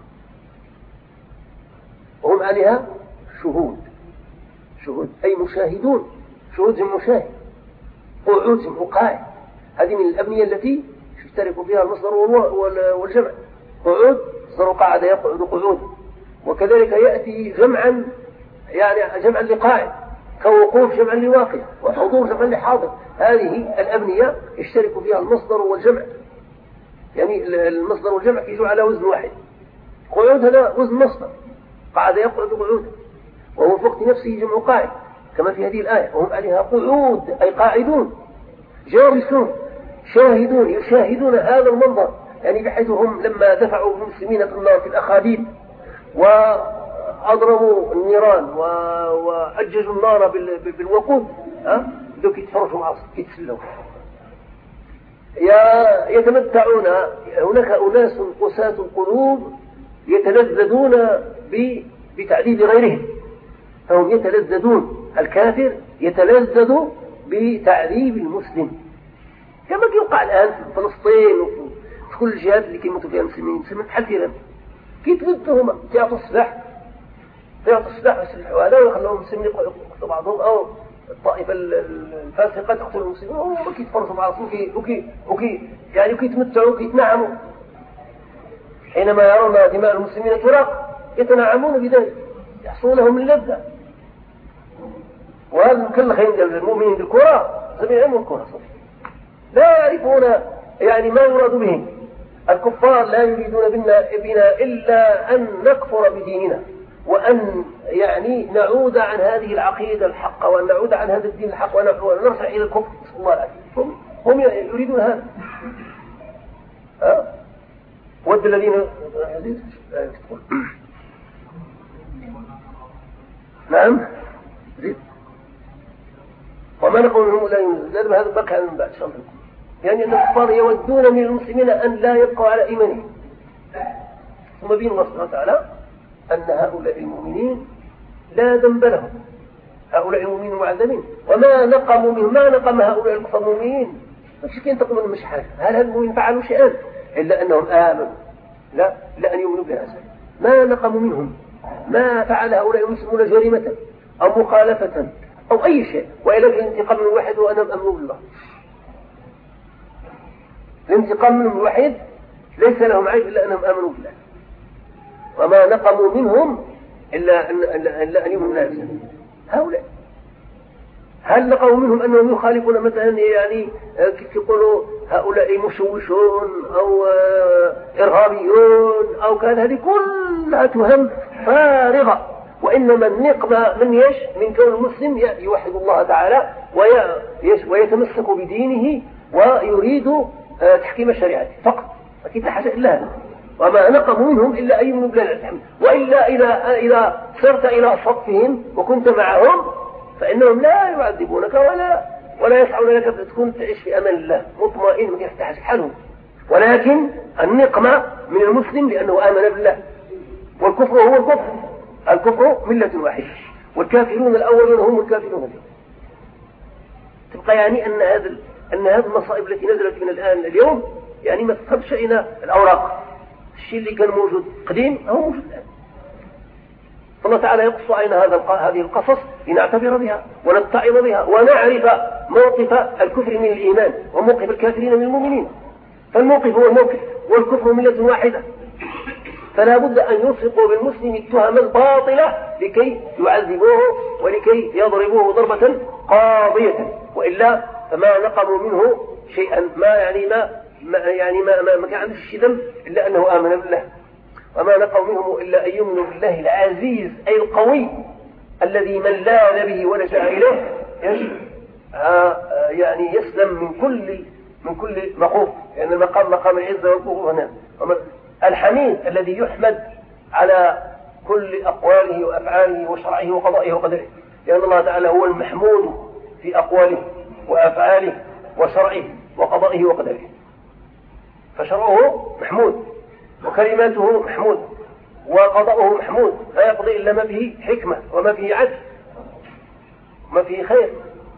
وهم عليها شهود شهود أي مشاهدون شهود جمع مشاهد قعود جمع قاعد. هذه من الأبنية التي يشترك فيها المصدر والجمع. قعود مصدر قاعد يقعد قعود وكذلك يأتي جمعا يعني جمعا لقاعد كوقوف جمعا لواقع وحضور جمعا لحاضر. هذه الأبنية يشترك فيها المصدر والجمع يعني المصدر والجمع يجوا على وزن واحد. قعود هذا وزن مصدر قاعد يقعد قعود وهو في وقت نفسه جمع قاعد كما في هذه الآية وهم عليها قعود أي قاعدون جالسون شاهدون يشاهدون هذا المنظر يعني بحيث هم لما دفعوا المسلمين في النار في الأخاديد وأضرموا النيران وأججوا النار بالوقود ها ذوك يتفرجوا مع يتسلوا يتمتعون. هناك أناس قساة القلوب يتلذذون بتعذيب غيرهم فهم يتلذذون. الكافر يتلذذ بتعذيب المسلم كما يوقع الآن في فلسطين وفي كل الجهات اللي كيموتوا فيها المسلمين مسلمين بحال كذا كيتلذذوا كيعطوا السلاح كيعطوا السلاح ويسلحوا هذا ويخلوهم المسلمين يقتلوا بعضهم أو الطائفة الفاسقة تقتل المسلمين وما كيتفرجوا مع رسول وكي وكي يعني كيتمتعوا كيتنعموا حينما يرون دماء المسلمين تراق يتنعمون بذلك، يحصل لهم اللذة. وهذا مكلخ عند المؤمنين بالكرة سبيعهم الكرة، لا يعرفون يعني ما يراد بهم. الكفار لا يريدون بنا, بنا إلا أن نكفر بديننا، وأن يعني نعود عن هذه العقيدة الحقة، وأن نعود عن هذا الدين الحق، ونرجع إلى الكفر. نسأل الله العافية. هم, هم يريدون هذا. ها؟ ود الذين نعم زيد وما نقول منهم لا ينزل. هذا بقى من بعد شرط، يعني أن الكفار يودون من المسلمين أن لا يبقوا على إيمانهم. ثم بين الله سبحانه وتعالى أن هؤلاء المؤمنين لا ذنب لهم، هؤلاء المؤمنين معذبين. وما نقموا منهم، ما نقم هؤلاء الكفار المؤمنين مش كي ينتقموا منهم مش حاجة. هل هؤلاء فعلوا شيئا إلا أنهم آمنوا؟ لا، لا أن يؤمنوا بها. ما نقموا منهم، ما فعل هؤلاء المسلمون جريمة أو مخالفة أو أي شيء، وإلا الانتقام من الواحد وأنا أمن بالله. الانتقام من الواحد ليس لهم عيب إلا أنهم آمنوا بالله. وما نقموا منهم إلا أن, إلا أن يؤمنوا بالله. هؤلاء هل نقموا منهم أنهم يخالفون مثلا يعني كيف يقولوا هؤلاء مشوشون أو إرهابيون أو كذا؟ هذه كلها تهم فارغة. وإنما النقمة من يش من كون المسلم يوحد الله تعالى ويتمسك بدينه ويريد تحكيم شريعته فقط، أكيد لا حاجة إلا هذا. وما نقموا منهم إلا أن يؤمنوا بالله الحمد. وإلا إذا إذا صرت إلى صفهم وكنت معهم فإنهم لا يعذبونك ولا ولا يسعون لك تكون تعيش في أمان الله مطمئن ما يفتحش حالهم. ولكن النقمة من المسلم لأنه آمن بالله، والكفر هو الكفر، الكفر ملة واحدة، والكافرون الأولون هم الكافرون اليوم. تبقى يعني أن هذا أن هذه المصائب التي نزلت من الآن اليوم يعني ما تصبش إلى الأوراق. الشيء اللي كان موجود قديم هو موجود الآن. فالله تعالى يقص علينا هذا هذه القصص لنعتبر بها ونتعظ بها ونعرف موقف الكفر من الإيمان وموقف الكافرين من المؤمنين. فالموقف هو الموقف، والكفر ملة واحدة. فلا بد أن يلصقوا بالمسلم التهم الباطلة لكي يعذبوه ولكي يضربوه ضربة قاضية، وإلا فما نقموا منه شيئا، ما يعني ما, ما يعني ما ما, ما كان عنده شيء ذنب إلا أنه آمن بالله. وما نقموا منهم إلا أن يؤمنوا بالله العزيز أي القوي الذي من لاذ به ولجأ إليه يعني يسلم من كل من كل مخوف، لأن يعني المقام مقام العزة والقوة هنا. الحميد الذي يحمد على كل أقواله وأفعاله وشرعه وقضائه وقدره، لأن الله تعالى هو المحمود في أقواله وأفعاله وشرعه وقضائه وقدره. فشرعه محمود وكلماته محمود وقضاؤه محمود، لا يقضي إلا ما فيه حكمة وما فيه عدل وما فيه خير.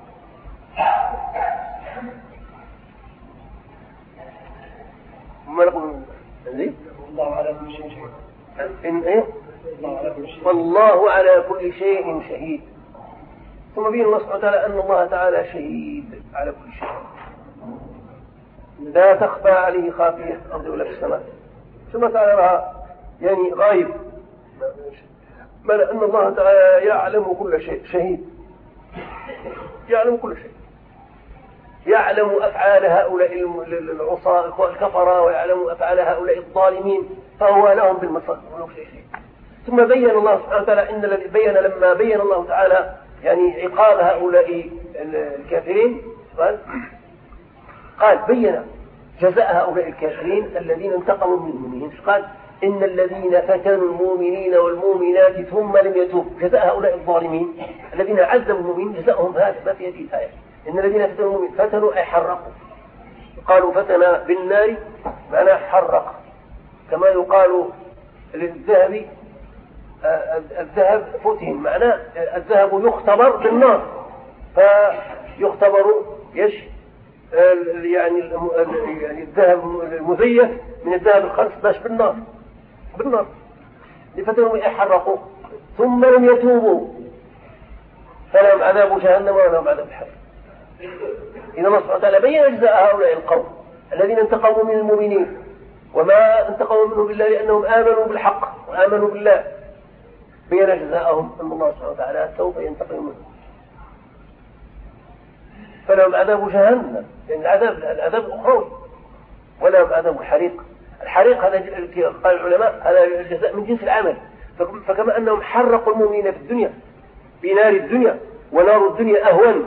وما نقول زين والله على كل شيء شهيد. إن إيه؟ والله على كل شيء شهيد. ثم بين الله سبحانه وتعالى أن الله تعالى شهيد على كل شيء، لا تخفى عليه خافية الأرض ولا في السماء. ثم تعالى يعني غايب، بل أن الله تعالى يعلم كل شيء، شهيد يعلم كل شيء، يعلم أفعال هؤلاء العصاة الكفرة ويعلم أفعال هؤلاء الظالمين، فهو لهم بالمصائب ولو شيء شيء. ثم بين الله سبحانه وتعالى إن الذي بين لما بين الله تعالى يعني عقاب هؤلاء الكافرين قال قال بين جزاء هؤلاء الكافرين الذين انتقموا من المؤمنين. قال إن الذين فتنوا المؤمنين والمؤمنات ثم لم يتوبوا، جزاء هؤلاء الظالمين الذين عذبوا المؤمنين جزاؤهم هذا ما في هذه الآية. إن الذين فتنوا المؤمنين، فتنوا أي حرقوا، قالوا فتنا بالنار معناه حرق، كما يقال للذهب الذهب فتن معناه الذهب يختبر بالنار، فيختبر يش يعني يعني الذهب المزيف من الذهب الخالص باش بالنار بالنار لفتنوا يحرقوا ثم لم يتوبوا فلهم عذاب جهنم ولهم عذاب الحريق. إذا الله سبحانه وتعالى بين أجزاء هؤلاء القوم الذين انتقموا من المؤمنين وما انتقموا منهم إلا لأنهم آمنوا بالحق وآمنوا بالله بين جزاءهم أن الله سبحانه وتعالى سوف ينتقم منهم. فلهم عذاب جهنم، لأن العذاب العذاب الأخروي، ولهم عذاب الحريق. الحريق هذا قال العلماء هذا الجزاء من جنس العمل، فكما أنهم حرقوا المؤمنين في الدنيا بنار الدنيا، ونار الدنيا أهون،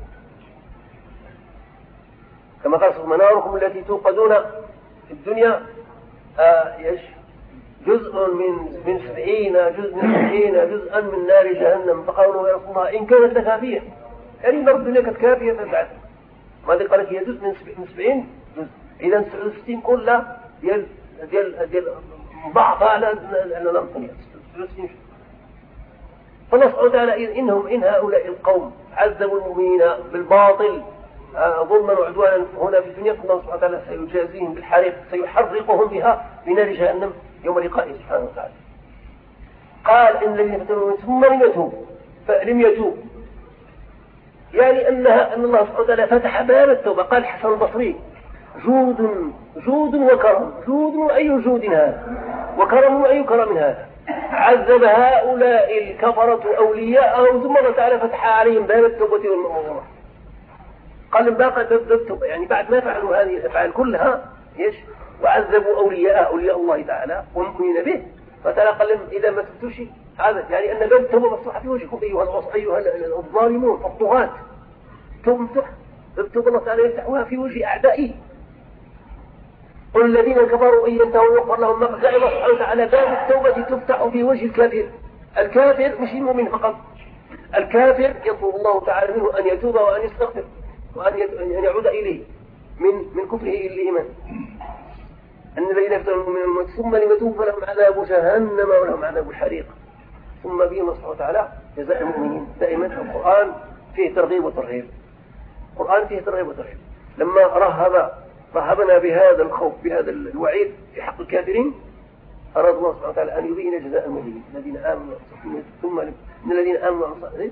كما قال سبحانه ناركم التي توقدون في الدنيا آه جزء من من سبعين جزء من سبعين جزءا من نار جهنم، فقالوا يا رسول الله إن كانت لكافية، يعني نار الدنيا كانت كافية فبعد ماذا قالت هي جزء من سبعين جزء، إذا ستين كلها ديال ديال ديال ضعف على على نار الدنيا. فالله سبحانه وتعالى إنهم إن هؤلاء القوم عذبوا المؤمنين بالباطل ظلما وعدوانا هنا في الدنيا، فالله سبحانه وتعالى سيجازيهم بالحريق، سيحرقهم بها بنار جهنم يوم لقائه سبحانه وتعالى. قال إن الذين فتنوا ثم لم يتوبوا فلم يتوب، يعني أنها أن الله سبحانه وتعالى فتح باب التوبة. قال الحسن البصري جود جود وكرم، جود وأي جود هذا، وكرم وأي كرم هذا، عذب هؤلاء الكفرة أولياءه ثم الله تعالى فتح عليهم باب التوبة والمغفرة. قال باقي باب التوبة، يعني بعد ما فعلوا هذه الأفعال كلها ايش وعذبوا أولياء أولياء الله تعالى ومؤمنين به، فتعالى قال لهم إذا ما تبتوش هذا، يعني أن باب التوبة مفتوحة في وجهكم أيها أيها الظالمون الطغاة. توبة مفتوحة، باب التوبة الله تعالى يفتحها في وجه أعدائه. قل الذين كفروا إن ينتهوا يغفر لهم ما قد الله سبحانه وتعالى باب التوبة تفتح في وجه الكافر. الكافر مش المؤمن فقط، الكافر يطلب الله تعالى منه أن يتوب وأن يستغفر وأن يعود إليه من من كفره إلى الإيمان. أن الذين يفتنون من الموت ثم لم يتوبوا فلهم عذاب جهنم ولهم عذاب الحريق. ثم به الله سبحانه وتعالى جزاء المؤمنين. دائما القرآن فيه ترغيب وترهيب، القرآن فيه ترغيب وترهيب. لما رهب رهبنا بهذا الخوف بهذا الوعيد في حق الكافرين، أراد الله سبحانه وتعالى أن يبين جزاء المؤمنين الذين آمنوا ثم من الذين آمنوا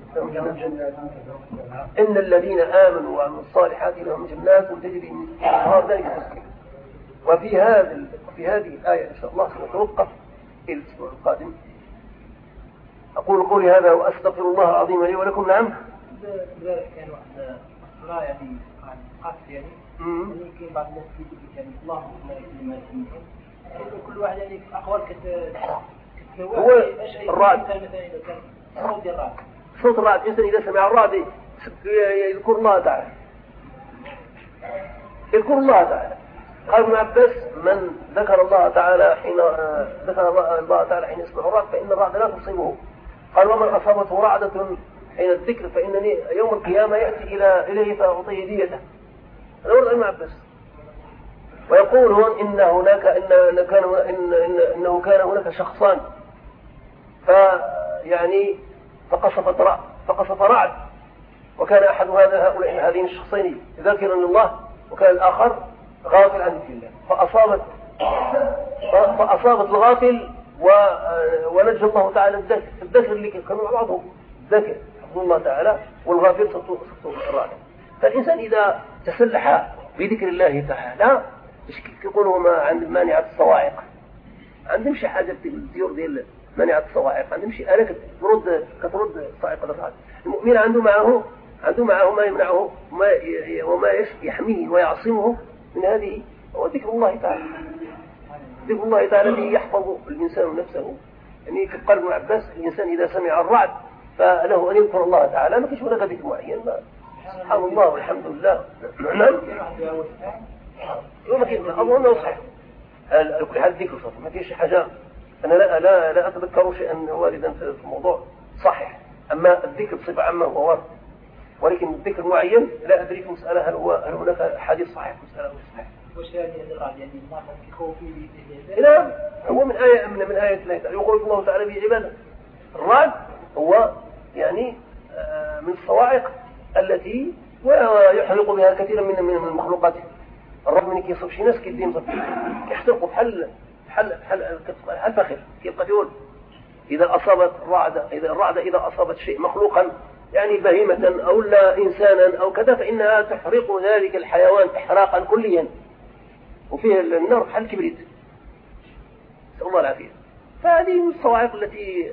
إن الذين آمنوا وعملوا الصالحات لهم جنات تجري من تحتها ذلك التذكير. وفي هذا في هذه الآية إن شاء الله سنتوقف إلى الأسبوع القادم. أقول قولي هذا وأستغفر الله العظيم لي ولكم. نعم. كان واحد لا يعني قاس يعني يمكن بعض الناس يقول يعني اللهم كلمات منهم كل واحد يعني أقوال كتنوع. هو الرعد صوت الرعد صوت الرعد إنسان إذا سمع الرعد يذكر الله تعالى يذكر الله تعالى. قال ابن عباس من ذكر الله تعالى حين ذكر الله تعالى حين يسمع الرعد فإن الرعد لا تصيبه. قال ومن أصابته رعدة حين الذكر فإنني يوم القيامة يأتي إلى إليه فأعطيه ديته. هذا ورد ابن عباس. ويقول هون إن هناك إن كان إن إن إنه كان هناك شخصان فيعني فقصفت رعد فقصف رعد وكان أحد هذا هؤلاء هذين الشخصين ذاكرا لله وكان الآخر غافل عن ذكر الله فأصابت فأصابت الغافل ونجى الله تعالى الذكر الذكر اللي كانوا مع بعضهم ذكر حفظ الله تعالى والغافل صوته الرعد. فالإنسان إذا تسلح بذكر الله تعالى يقولوا ما عند مانعة الصواعق عندهم شي حاجة الديور ديال مانعة الصواعق عندهم شي آلة كترد كترد صاعقة الرعد. المؤمن عنده معه عنده معه ما يمنعه وما وما يحميه ويعصمه من هذه هو ذكر الله تعالى. ذكر الله تعالى الذي يحفظ الإنسان نفسه. يعني في قلب ابن عباس الإنسان إذا سمع الرعد فله أن يذكر الله تعالى ما فيش هناك ذكر معين سبحان الله والحمد لله. نعم يوم كده أظن صح كل حد ذكر صح ما فيش حاجة. أنا لا لا لا أتذكر شيئا واردا في الموضوع صحيح. أما الذكر بصفة عامة هو وارد ولكن الذكر معين لا أدري في مسألة هل هو هل هناك حديث صحيح مسألة صحيح. وش يعني الرعد يعني ما في خوف في لا هو من آية من من آية الله تعالى يقول الله تعالى بعباده. الرعد هو يعني من الصواعق التي ويحرق بها كثيرا من من المخلوقات. الرعد من كيصب شي ناس كيديم صف يحترقوا بحال بحال بحال بحال فخر كيبقى يقول إذا أصابت الرعد إذا الرعد إذا أصابت شيء مخلوقا يعني بهيمة أو لا إنسانا أو كذا فإنها تحرق ذلك الحيوان إحراقا كليا وفيه النار بحال الكبريت الله العافية. فهذه من الصواعق التي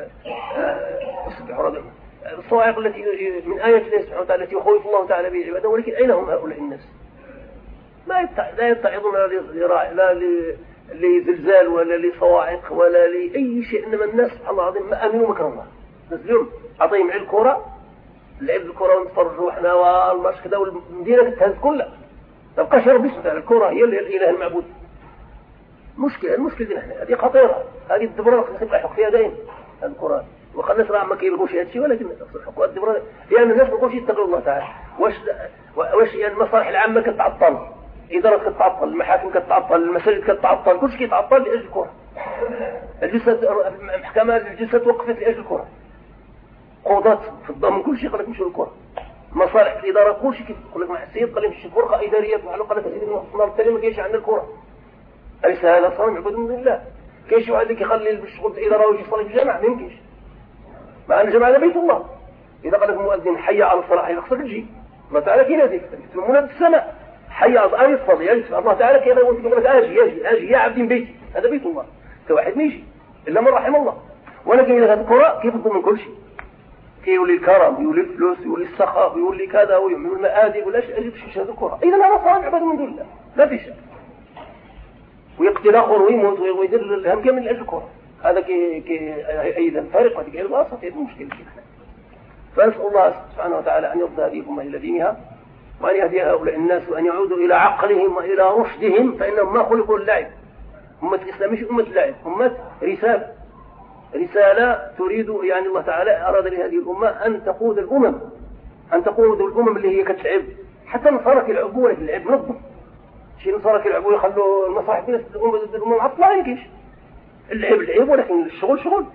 الصواعق التي من آيات الله سبحانه وتعالى التي يخوف الله تعالى بها عباده. ولكن أين هم هؤلاء الناس؟ ما لا يتعظون لا لزلزال ولا لصواعق ولا لأي شيء، إنما الناس سبحان الله العظيم ما أمنوا مكر الله. الناس اليوم عطيهم على الكرة، لعب الكرة ونتفرجوا احنا والماتش كذا والمدينة تتهز كلها، تبقى شرب يسمع الكرة هي الإله المعبود. مشكلة المشكلة دي نحن هذه خطيرة، هذه الدبرة نبقى يحق فيها دائما الكرة. وقال الناس راه ما كيبغوش هذا الشيء، ولكن الحكومات الدبرة لأن يعني الناس ما يبغوش يتقوا الله تعالى. واش واش يعني المصالح العامة كتعطل، الإدارة كتعطل، المحاكم كتعطل، المساجد كتعطل، كل شيء كيتعطل لأجل الكرة. الجلسة المحكمة الجلسة توقفت لأجل الكرة. قضاة في الضامن كل شيء قال لك مشوا للكرة. مصالح الإدارة كل شيء يقول لك مع السيد قال لك مشي فرقة إدارية معلوقة قال لك سيدي النار التالي ما كاينش عندنا الكرة. أليس هذا صنم عباد من الله؟ كاين شي واحد كيخلي الشغل الإدارة ويجي يصلي في الجامع؟ ما يمكنش. مع أن الجامع هذا بيت الله. إذا قال لك المؤذن حي على الصلاة حي خصك تجي. الله تعالى كيناديك يسمونها في السماء حي على الصلاة يصلي يجلس الله تعالى كيقول لك أجي أجي أجي يا عبدي من بيتي هذا بيت الله. كواحد ما يجي إلا من رحم الله. ولكن إذا كانت الكرة كيفضل من كل شيء. كيولي الكرم يولي الفلوس يولي السخاء يولي كذا ويعملوا المآدب ولا شيء أجيب شيء هذا الكرة. إذا هذا صنم عباد من دون الله ما في شيء. ويقتل آخر ويموت ويدير الهم كامل لأجل الكرة. هذا كي كي أيضا فارق هذه الواسطة هذه مشكلة. فنسأل الله سبحانه وتعالى أن يرضى هذه الأمة إلى دينها وأن يهدي هؤلاء الناس وأن يعودوا إلى عقلهم وإلى رشدهم، فإنهم ما خلقوا اللعب. أمة الإسلام مش أمة اللعب، أمة رسالة رسالة تريد يعني الله تعالى أراد لهذه الأمة أن تقود الأمم أن تقود الأمم اللي هي كتلعب. حتى النصارى يلعبوا لك اللعب منظم. شي النصارى يلعبوا يخلوا المصاحف الناس الأمم الأمم عطلة ما كاينش. اللعب لعب ولكن الشغل شغل.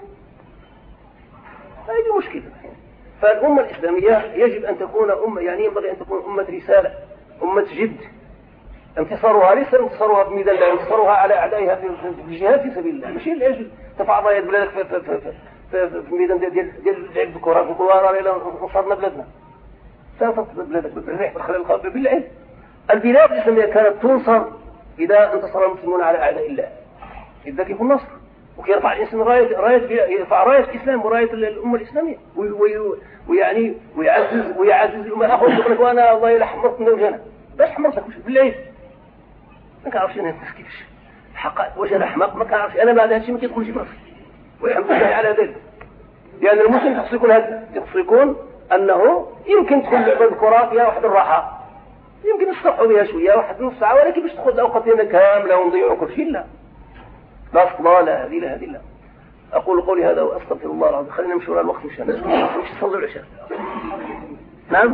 هذه مشكلة. فالأمة الإسلامية يجب أن تكون أمة يعني ينبغي أن تكون أمة رسالة، أمة جد. انتصارها ليس انتصارها في ميدان لا، انتصارها على أعدائها في الجهاد في سبيل الله، ماشي لأجل ترفع راية بلادك في في في في في ميدان ديال ديال لعب الكرة نقولوا راه إلى نصرنا بلادنا. سانصر بلادك بالريح بالخلال الخاطئ بالعلم. البلاد الإسلامية كانت تنصر إذا انتصر المسلمون على أعداء الله. إذا كيف النصر وكيرفع الإنسان راية راية يرفع راية الإسلام وراية الأمة الإسلامية ويعني ويعزز ويعزز الأمة. أخذ يقول لك وأنا الله يلا حمرت من وجهنا باش حمرت لك بالعيد ما كنعرفش أنا الناس كيفاش الحقائق. واش أنا حماق ما كنعرفش أنا بعد هادشي ما كيدخلش براسي والحمد لله على ذلك. لأن المسلم خصو يكون هذا خصو يكون أنه يمكن تكون لعبة الكرة فيها واحد الراحة يمكن نسترحوا بها شوية واحد نص ساعة، ولكن باش تاخذ الأوقات ديالنا كاملة ونضيعوا كل شيء لا لا صلاة لا هذه لا هذه لا. أقول قولي هذا وأستغفر الله العظيم. خلينا نمشي وراء الوقت مشان نمشي نصلي العشاء. نعم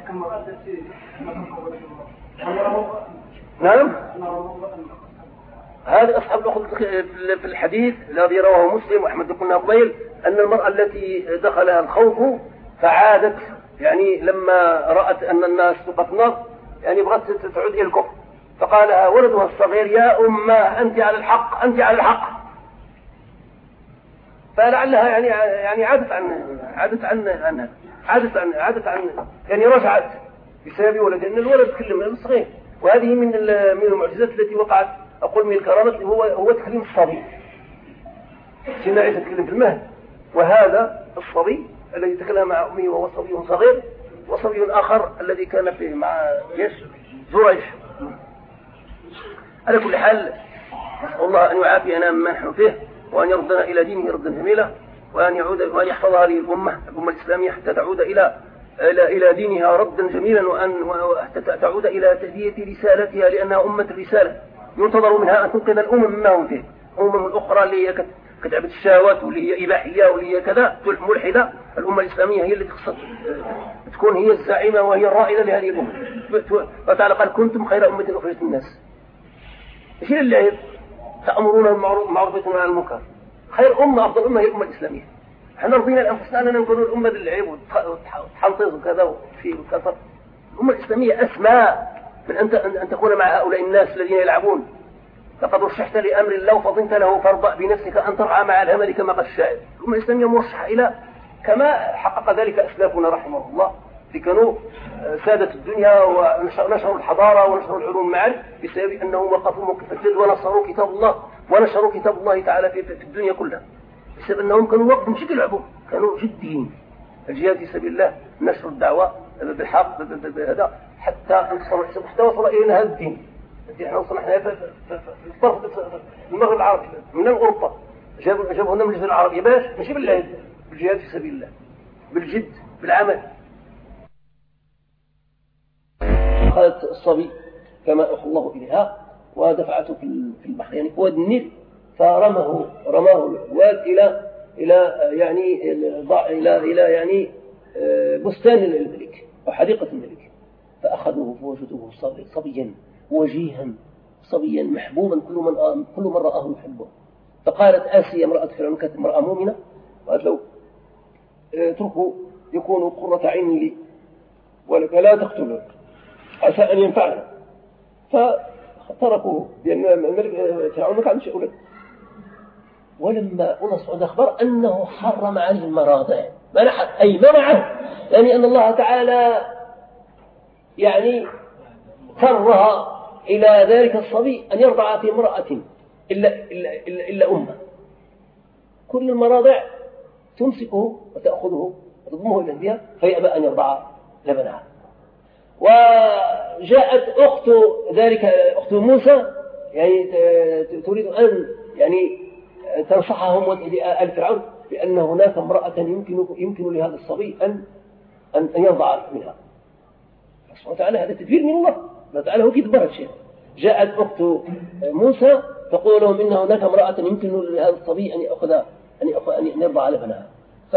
نعم هذا أصحاب الأخذ في الحديث الذي رواه مسلم وأحمد قلنا قبيل أن المرأة التي دخلها الخوف فعادت يعني لما رأت أن الناس تقف النار يعني بغت تعود إلى الكفر فقال ولدها الصغير يا أمة أنت على الحق أنت على الحق. فلعلها يعني يعني عادت عن عادت عن عنها عادت عن عادت عن يعني رجعت بسبب ولد لأن الولد تكلم الصغير. وهذه من من المعجزات التي وقعت أقول من الكرامات هو هو تكليم الصبي. سيدنا عيسى تكلم في المهد وهذا الصبي الذي تكلم مع أمه وهو صبي صغير وصبي آخر الذي كان فيه مع يش زريش. على كل حال نسأل الله أن يعافينا مما نحن فيه وأن يردنا إلى دينه ردا جميلا وأن يعود وأن يحفظ هذه الأمة الأمة الإسلامية حتى تعود إلى إلى إلى دينها ردا جميلا وأن حتى تعود إلى تأدية رسالتها لأنها أمة الرسالة ينتظر منها أن تنقذ الأمم مما هم فيه. الأمم الأخرى اللي هي كتعبد الشهوات واللي هي إباحية واللي هي كذا ملحدة. الأمة الإسلامية هي اللي تخص تكون هي الزعيمة وهي الرائدة لهذه الأمة. وتعالى قال كنتم خير أمة أخرجت الناس. إيش اللي تأمرون بالمعروف وتنهون عن المنكر. خير أمة أفضل أمة هي الأمة الإسلامية. احنا رضينا لأنفسنا أننا نكون الأمة للعيب وتحنطز وكذا وفي الكثر. الأمة الإسلامية أسمى من أن أن تكون مع هؤلاء الناس الذين يلعبون. لقد رشحت لأمر الله فضنت له فارضأ بنفسك أن ترعى مع الهمل كما قال الشاعر. الأمة الإسلامية مرشحة إلى كما حقق ذلك أسلافنا رحمه الله اللي كانوا سادة الدنيا ونشروا الحضارة ونشروا العلوم معا بسبب أنهم وقفوا موقف الجد ونصروا كتاب الله ونشروا كتاب الله تعالى في الدنيا كلها، بسبب أنهم كانوا وقفوا مش يلعبوا، كانوا جديين. الجهاد في سبيل الله، نشر الدعوة بالحق هذا حتى انتصر، حتى وصل إلينا هذا الدين. الدين احنا وصلنا احنا في الطرف المغرب العربي من أوروبا، جابوا جابوا لنا من الجزيرة العربية باش ماشي بالعيد، بالجهاد في سبيل الله، بالجد، بالعمل. أخذت الصبي كما أخذ الله إليها ودفعته في البحر، يعني في وادي النيل، فرمه رماه الواد إلى إلى يعني إلى إلى يعني بستان الملك أو حديقة الملك، فأخذوه فوجدوه صبيا وجيها، صبيا محبوبا، كل من كل من رآه يحبه. فقالت آسيا امرأة فرعون، كانت امرأة مؤمنة، قالت له اتركه يكون قرة عين لي ولك لا تقتله عسى أن ينفعنا. فتركوه لأن الملك فرعون ما كان شيء ولد. ولما أنصعد أخبر أنه حرم عليه المراضع، منح أي منعه، يعني أن الله تعالى يعني كره إلى ذلك الصبي أن يرضع في امرأة إلا, إلا, إلا, إلا أمه. كل المراضع تمسكه وتأخذه وتضمه إلى يدها فيأبى أن يرضع لبنها. وجاءت أخت ذلك أخت موسى يعني تريد أن يعني تنصحهم آل فرعون بأن هناك امرأة يمكن يمكن لهذا الصبي أن أن يرضع منها. سبحانه وتعالى هذا تدبير من الله، الله تعالى هو كيدبر الشيء. جاءت أخت موسى تقول لهم إن هناك امرأة يمكن لهذا الصبي أن يأخذ أن يأخذ أن يرضع لبنها.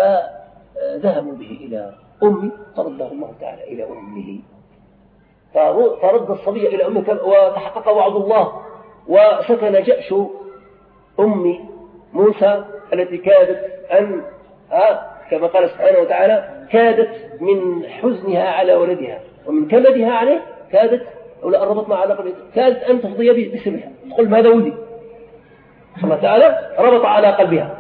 فذهبوا به إلى أمي فرده الله تعالى إلى أمه، فرد الصبي إلى أمه وتحقق وعد الله، وسكن جأش أم موسى التي كادت أن كما قال سبحانه وتعالى كادت من حزنها على ولدها ومن كبدها عليه كادت ولا قربت مع على قلبها كادت أن تفضي بسرها تقول ماذا ولدي. الله تعالى ربط على قلبها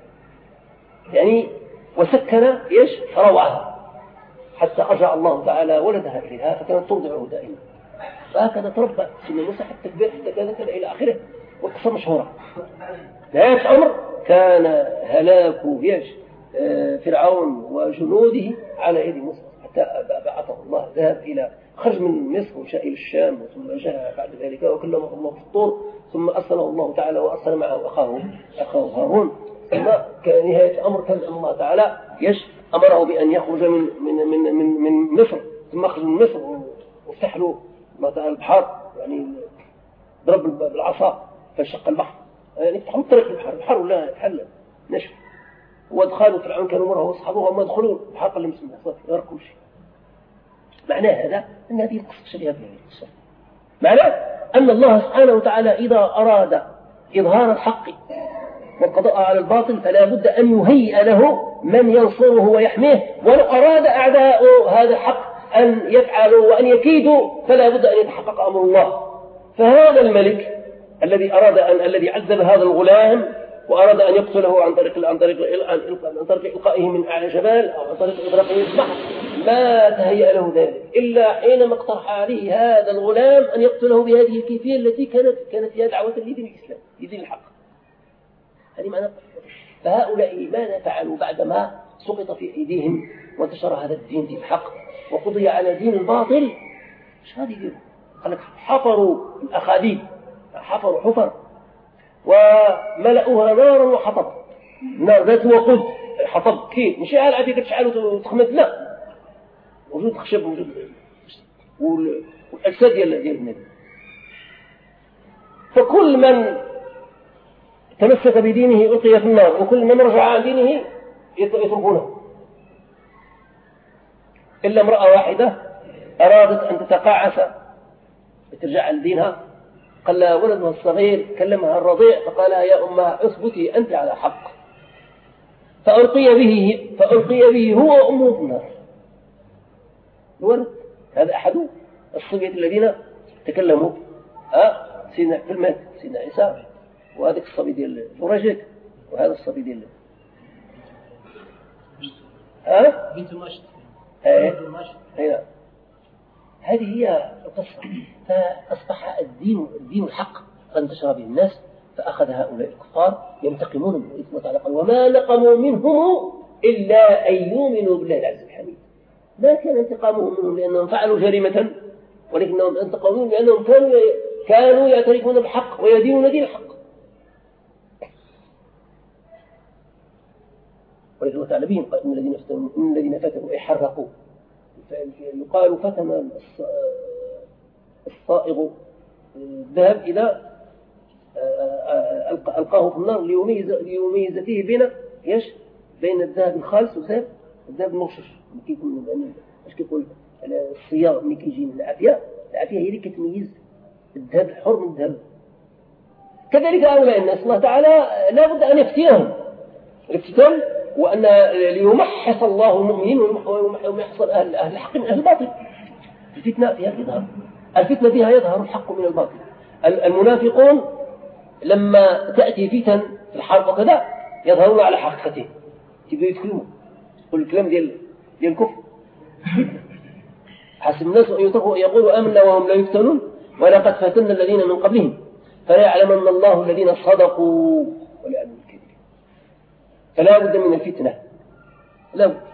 يعني وسكن إيش روعها حتى أرجع الله تعالى ولدها إليها فكانت ترضعه دائما. فهكذا تربى سيدنا موسى حتى كبر حتى كانت إلى آخره. والقصة مشهورة. نهاية عمر كان هلاك ياش فرعون وجنوده على يد موسى حتى بعثه الله ذهب إلى خرج من مصر وشاء إلى الشام ثم جاء بعد ذلك وكلمه الله في الطور ثم أرسله الله تعالى وأرسل معه أخاه أخاه هارون. ثم كان نهاية أمر كان الله تعالى يش أمره بأن يخرج من من من من, من مصر ثم أخرج من مصر وافتح له الله تعالى البحر يعني ضرب بالعصا فشق البحر يعني يفتحوا طريق البحر البحر ولا حل نشف. وادخلوا فرعون كانوا مرة واصحابه وما دخلوا البحر قال لهم بسم الله غير كل شيء. معناه هذا أن هذه القصة شبيهة بهذه القصة. معناه أن الله سبحانه وتعالى إذا أراد إظهار الحق والقضاء على الباطل فلا بد أن يهيئ له من ينصره ويحميه. ولو أراد أعداء هذا الحق أن يفعلوا وأن يكيدوا فلا بد أن يتحقق أمر الله. فهذا الملك الذي أراد أن الذي عذب هذا الغلام وأراد أن يقتله عن طريق عن طريق عن طريق إلقائه من أعلى جبال أو عن طريق إغراقه في البحر ما تهيأ له ذلك إلا حينما اقترح عليه هذا الغلام أن يقتله بهذه الكيفية التي كانت كانت فيها دعوة لدين الإسلام لدين الحق. هذه معنى. فهؤلاء ماذا فعلوا بعدما سقط في أيديهم وانتشر هذا الدين دين الحق وقضي على دين الباطل؟ ايش هذه يديروا؟ قال لك حفروا الأخاديد حفروا حفر وملأوها نارا وحطب نار ذات وقود حطب كيف مش على عادي تشعل وتخمد لا وجود خشب وجود والأجساد ديال ديال النبي. فكل من تمسك بدينه ألقي في النار وكل من رجع عن دينه يتركونه إلا امرأة واحدة أرادت أن تتقاعس ترجع عن دينها. قال لها ولدها الصغير كلمها الرضيع فقال يا أمها اثبتي أنت على حق فألقي به فألقي به هو وأمه في النار. الولد هذا أحد الصبية الذين تكلموا أه سيدنا في المات سيدنا عيسى وهذا الصبي ديال فرجك وهذا الصبي ديال ها بنت مشط هذه هي القصة. فأصبح الدين الدين الحق فانتشر به الناس، فأخذ هؤلاء الكفار ينتقمون من الإثم وتعالى قال وما نقموا منهم إلا أن يؤمنوا بالله العزيز الحميد. ما كان انتقامهم منهم لأنهم فعلوا جريمة، ولكنهم انتقموا لأنهم كانوا كانوا يعترفون بالحق ويدينون دين الحق. ولكن الله تعالى بهم قال إن الذين فتنوا إن الذين فتنوا يحرقوا، يقال فتن الصائغ الذهب إذا ألقاه في النار ليميز ليميز فيه بين إيش بين الذهب الخالص والذهب الذهب المغشوش. كيكون ايش كيقول الصياغ ملي كيجي من العافية، العافية هي اللي كتميز الذهب الحر من الذهب. كذلك هؤلاء الناس الله تعالى لا بد أن يفتنهم الافتتان، وأن ليمحص الله المؤمنين ويمحص أهل الحق من أهل الباطل. الفتنة فيها يظهر الفتنة فيها يظهر الحق من الباطل. المنافقون لما تأتي فتن في الحرب وكذا يظهرون على حقيقته، يبقوا يتكلموا يقول الكلام ديال ديال الكفر. حسب الناس أن يتركوا يقولوا آمنا وهم لا يفتنون ولقد فتنا الذين من قبلهم فلا يعلمن الله الذين صدقوا وليعلموا الكذب. فلا بد من الفتنة لا بد.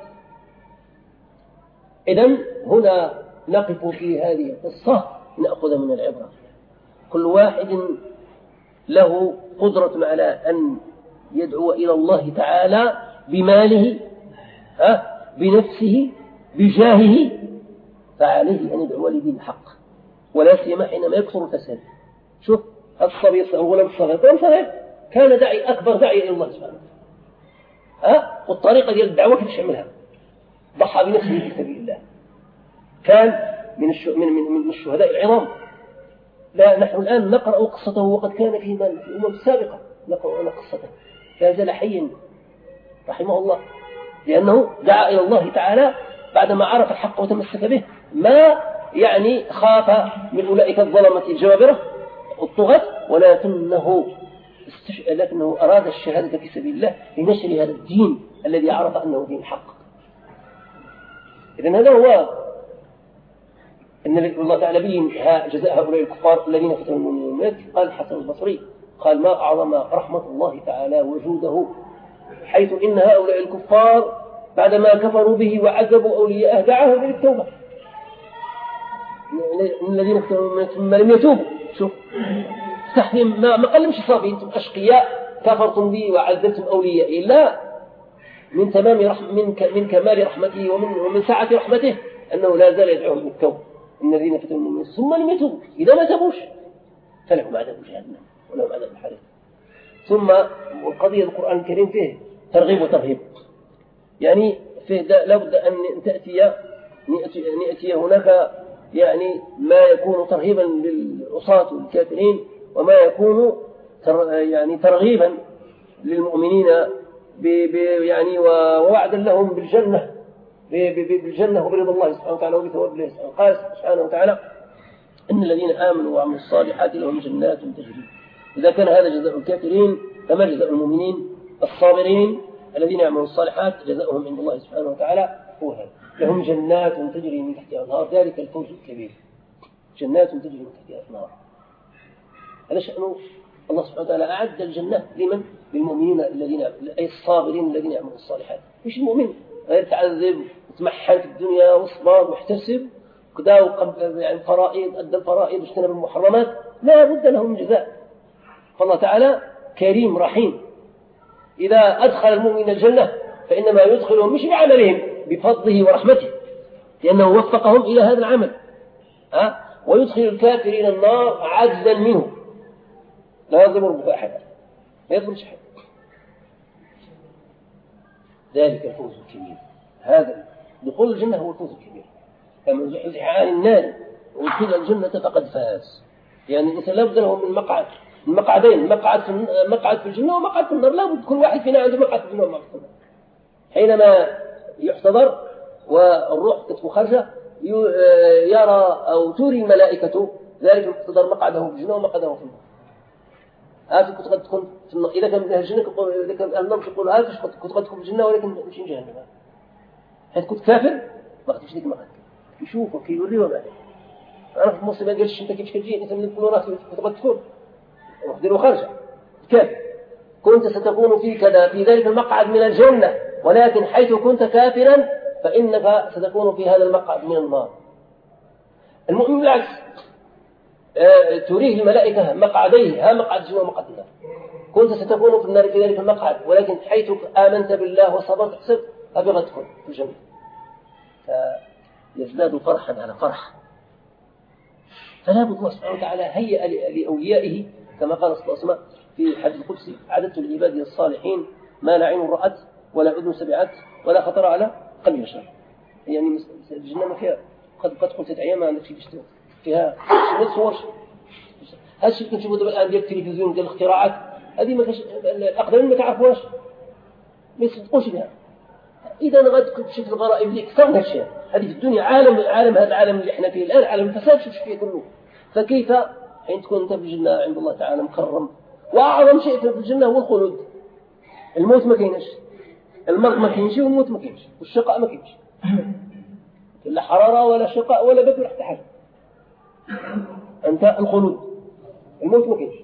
إذن هنا نقف في هذه القصة نأخذ من العبرة. كل واحد له قدرة على أن يدعو إلى الله تعالى بماله ها بنفسه بجاهه، فعليه أن يدعو لدين الحق، ولا سيما حينما يكثر الفساد. شوف الصبي الغلام الصغير كان صغير كان داعي أكبر داعي إلى الله سبحانه ها والطريقة ديال الدعوة كيفاش عملها، ضحى بنفسه في سبيل الله، كان من من من الشهداء العظام. لا نحن الآن نقرأ قصته وقد كان في الأمم السابقة نقرأ قصته، فازال حيا رحمه الله، لأنه دعا إلى الله تعالى بعدما عرف الحق وتمسك به، ما يعني خاف من أولئك الظلمة الجبابرة الطغاة، ولكنه استش... لكنه أراد الشهادة في سبيل الله لنشر هذا الدين الذي عرف أنه دين الحق. إذن هذا هو أن الله تعالى بين جزاء هؤلاء الكفار الذين فتنوا المؤمنين. قال الحسن البصري قال ما أعظم رحمة الله تعالى وجوده، حيث إن هؤلاء الكفار بعدما كفروا به وعذبوا أولياءه دعاهم إلى التوبة. الذين فتنوا ثم لم يتوبوا، شوف تحكيم ما ما قلمش صابي أنتم أشقياء كفرتم به وعذبتم أوليائي، لا، من تمام رحم من ك... من كمال رحمته ومن ومن سعة رحمته أنه لا زال يدعوهم للتوبة. الذين فتنوا المؤمنين ثم لم يتوبوا إذا ما تابوش فلهم عذاب جهنم ولهم عذاب الحريق. ثم القضية القرآن الكريم فيه ترغيب وترهيب، يعني فيه لابد أن تأتي نأتي هناك يعني ما يكون ترهيبا للعصاة والكافرين، وما يكون تر يعني ترغيبا للمؤمنين ب يعني ووعدا لهم بالجنة بالجنة وبرضا الله سبحانه وتعالى وبثواب الله سبحانه. قال سبحانه وتعالى إن الذين آمنوا وعملوا الصالحات لهم جنات تجري. إذا كان هذا جزاء الكافرين فما جزاء المؤمنين الصابرين الذين يعملوا الصالحات؟ جزاؤهم عند الله سبحانه وتعالى هو هذا، لهم جنات تجري من تحتها الأنهار، ذلك الفوز الكبير. جنات تجري من تحتها الأنهار، هذا شأنه. الله سبحانه وتعالى أعد الجنة لمن؟ للمؤمنين الذين أي الصابرين الذين يعملوا الصالحات. مش المؤمن غير تعذب وتمحن في الدنيا واصبر واحتسب كذا وقبل يعني فرائض أدى الفرائض واجتنب المحرمات، لا بد له من جزاء. فالله تعالى كريم رحيم، إذا أدخل المؤمن الجنة فإنما يدخلهم مش بعملهم، بفضله ورحمته، لأنه وفقهم إلى هذا العمل. أه؟ ويدخل الكافرين النار عجزا منه، لا يظلم ربك أحد، لا يظلم شيء. ذلك الفوز الكبير، هذا دخول الجنة هو الفوز الكبير. فمن زحزح عن النار وادخل الجنة فقد فاز. يعني الإنسان لا بد له من مقعد، من مقعدين، مقعد في مقعد في الجنة ومقعد في النار. لا بد كل واحد فينا عنده مقعد في الجنة ومقعد في النار. حينما يحتضر والروح تدخل خارجه يرى أو تري الملائكة ذلك المحتضر مقعده في الجنة ومقعده في النار. هذا كنت قد تكون في النار، إذا كان من أهل الجنة إذا كان أهل النار يقول هذا كنت قد تكون في الجنة ولكن مش في جهنم. حيث كنت كافر ما قدش ديك المقعد، يشوفه كي يوريه وما عليه. أنا في المصيبة قالش أنت كيفاش كتجي أنت من الفلورات تبغى تكون وحدير وخرجة كافر كنت ستكون في كذا في ذلك المقعد من الجنة ولكن حيث كنت كافرا فإنك ستكون في هذا المقعد من النار. المؤمن بالعكس آه تريه الملائكة مقعديه ها مقعد الجنة ومقعد النار كنت ستكون في النار في ذلك المقعد ولكن حيث آمنت بالله وصبرت حسبت أبغى تدخل في الجنة فيزداد فرحا على فرح. فلا بد الله سبحانه وتعالى هيأ لأوليائه كما قال صلى الله عليه وسلم في الحديث القدسي عددت لعبادي الصالحين ما لا عين رأت ولا أذن سمعت ولا خطر على قلب بشر. يعني الجنة ما فيها قد قد قلت أيام ما عندك شيء تشتغل فيها شيء صور هذا الشيء كنت تشوفه الآن ديال التلفزيون ديال الاختراعات هذه ما كاش الأقدمين ما تعرفوهاش ما يصدقوش بها. إذا غاد تشوف الغرائب اللي أكثر من هالشيء هذه في الدنيا عالم عالم هذا العالم اللي احنا فيه الآن عالم الفساد شوف فيه كله. فكيف حين تكون أنت في الجنة عند الله تعالى مكرم وأعظم شيء في الجنة هو الخلود. الموت ما كاينش المرض ما كاينش والموت ما كاينش والشقاء ما كاينش لا حرارة ولا شقاء ولا بد ولا حتى حاجة أنت الخلود الموت ما كاينش.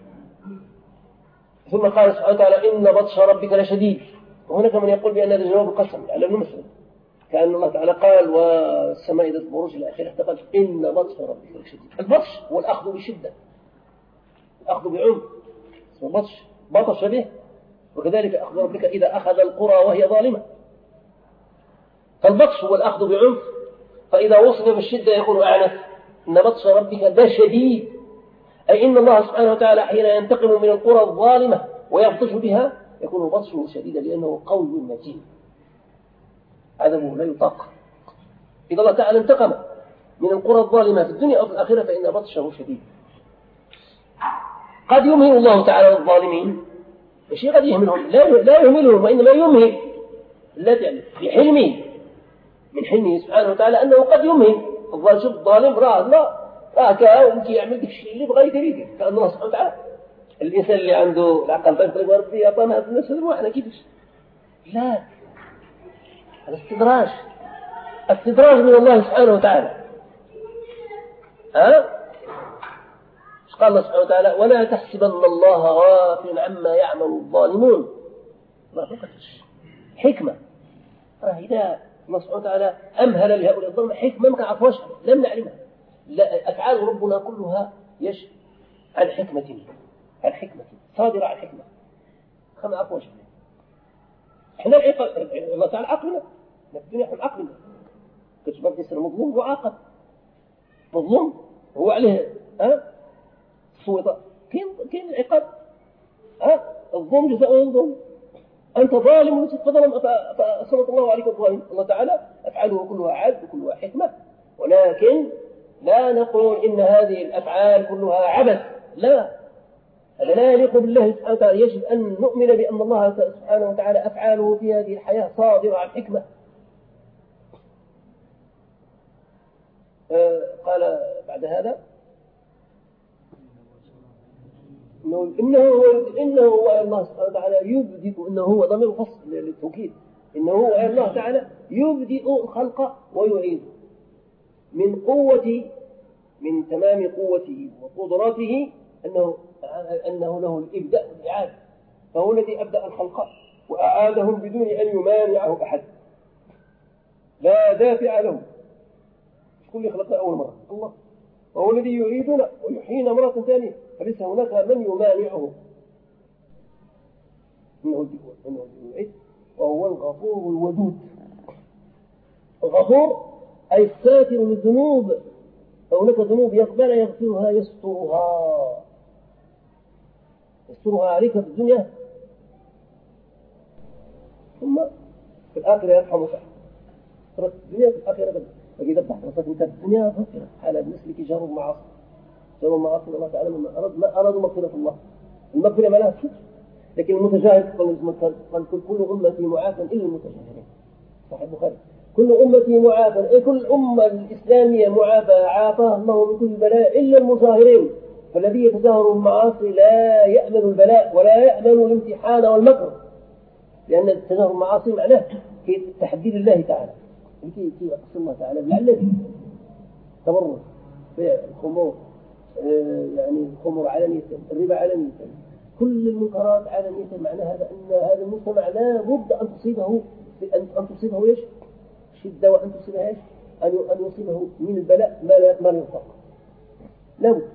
ثم قال سبحانه وتعالى إن بطش ربك لشديد وهناك من يقول بأن هذا جواب القسم على ابن مسلم كأن الله تعالى قال والسماء ذات البروج إلى آخره قال إن بطش ربك لشديد. البطش هو الأخذ بشدة الأخذ بعمق اسمه بطش بطش به وكذلك أخذ ربك إذا أخذ القرى وهي ظالمة. فالبطش هو الأخذ بعنف فإذا وصف بالشدة يكون أعنف. إن بطش ربك لشديد أي إن الله سبحانه وتعالى حين ينتقم من القرى الظالمة ويبطش بها يكون بطشه شديدا لأنه قوي متين عذبه لا يطاق. إذا الله تعالى انتقم من القرى الظالمة في الدنيا أو في الآخرة فإن بطشه شديد. قد يمهل الله تعالى الظالمين الشيء قد يهملهم لا لا يهملهم وإنما يمهل لا تعلم بحلمه من حلمه سبحانه وتعالى أنه قد يمهل الظالم. شوف الظالم راه لا راه كا ومكي يعمل داك الشيء اللي بغى يدير كأن الله سبحانه وتعالى الإنسان اللي عنده العقل طيب ربي أعطانا هذا الناس هذا احنا كيفاش لا هذا استدراج استدراج من الله سبحانه وتعالى. ها قال الله سبحانه وتعالى ولا تحسبن الله غافلا عما يعمل الظالمون. لا فقطش حكمة راه إذا الله سبحانه وتعالى أمهل لهؤلاء الظلم حكمة ما كنعرفوهاش لم نعلمها. لا أفعال ربنا كلها يش عن حكمة عن حكمة صادرة عن حكمة خم عرفوهاش احنا العقل الله تعالى عقلنا في الدنيا احنا عقلنا كتشوف يصير مظلوم وعاقل مظلوم هو عليه ها صوت كاين كاين العقاب ها الظلم جزاء الظلم أنت ظالم وتتظلم فسلط الله عليك الظالم. الله تعالى أفعاله كلها عدل وكلها حكمة ولكن لا نقول إن هذه الأفعال كلها عبث لا هذا لا يليق بالله سبحانه وتعالى. يجب أن نؤمن بأن الله سبحانه وتعالى أفعاله في هذه الحياة صادرة عن حكمة. آه قال بعد هذا إنه إنه هو إنه هو الله سبحانه وتعالى يبدئ إنه هو ضمير فصل للتوكيد إنه هو الله تعالى يبدئ الخلق ويعيد من قوة من تمام قوته وقدراته أنه أنه له الإبداء والإعادة فهو الذي أبدأ الخلق وأعادهم بدون أن يمانعه أحد لا دافع له. كل خلقنا أول مرة الله وهو الذي يعيدنا ويحيينا مرة ثانية فليس هناك من يمانعه إنه يعيد وهو الغفور الودود. الغفور أي الساتر للذنوب فهناك ذنوب يقبل يغفرها يسترها يسترها عليك في الدنيا ثم في الآخرة يرحمك في الدنيا في الآخرة بدأ فإذا بحثت أنت في الدنيا فكرة حالة مثلك جار المعاصي جار المعاصي الله تعالى ما أراد ما أرادوا مغفرة الله. المغفرة ما لها فكر لكن المتجاهل قال كل أمتي معافى إلا المتجاهلين صحيح البخاري كل أمتي معافى أي كل أمة الإسلامية معافى عافاها الله من كل بلاء إلا المجاهرين. فالذي يتجاهر المعاصي لا يأمن البلاء ولا يأمن الامتحان والمكر لأن التجاهر المعاصي معناه في تحديد الله تعالى كي يقص الله تعالى بالعلم تبرر بيع الخمور يعني الخمر علنية، الربا علنية، كل المنكرات علنية، معنى هذا أن هذا المجتمع لا بد أن تصيبه أن تصيبه إيش؟ شدة، وأن تصيبه إيش؟ أن يصيبه من البلاء ما لا ما ينطق. لا بد.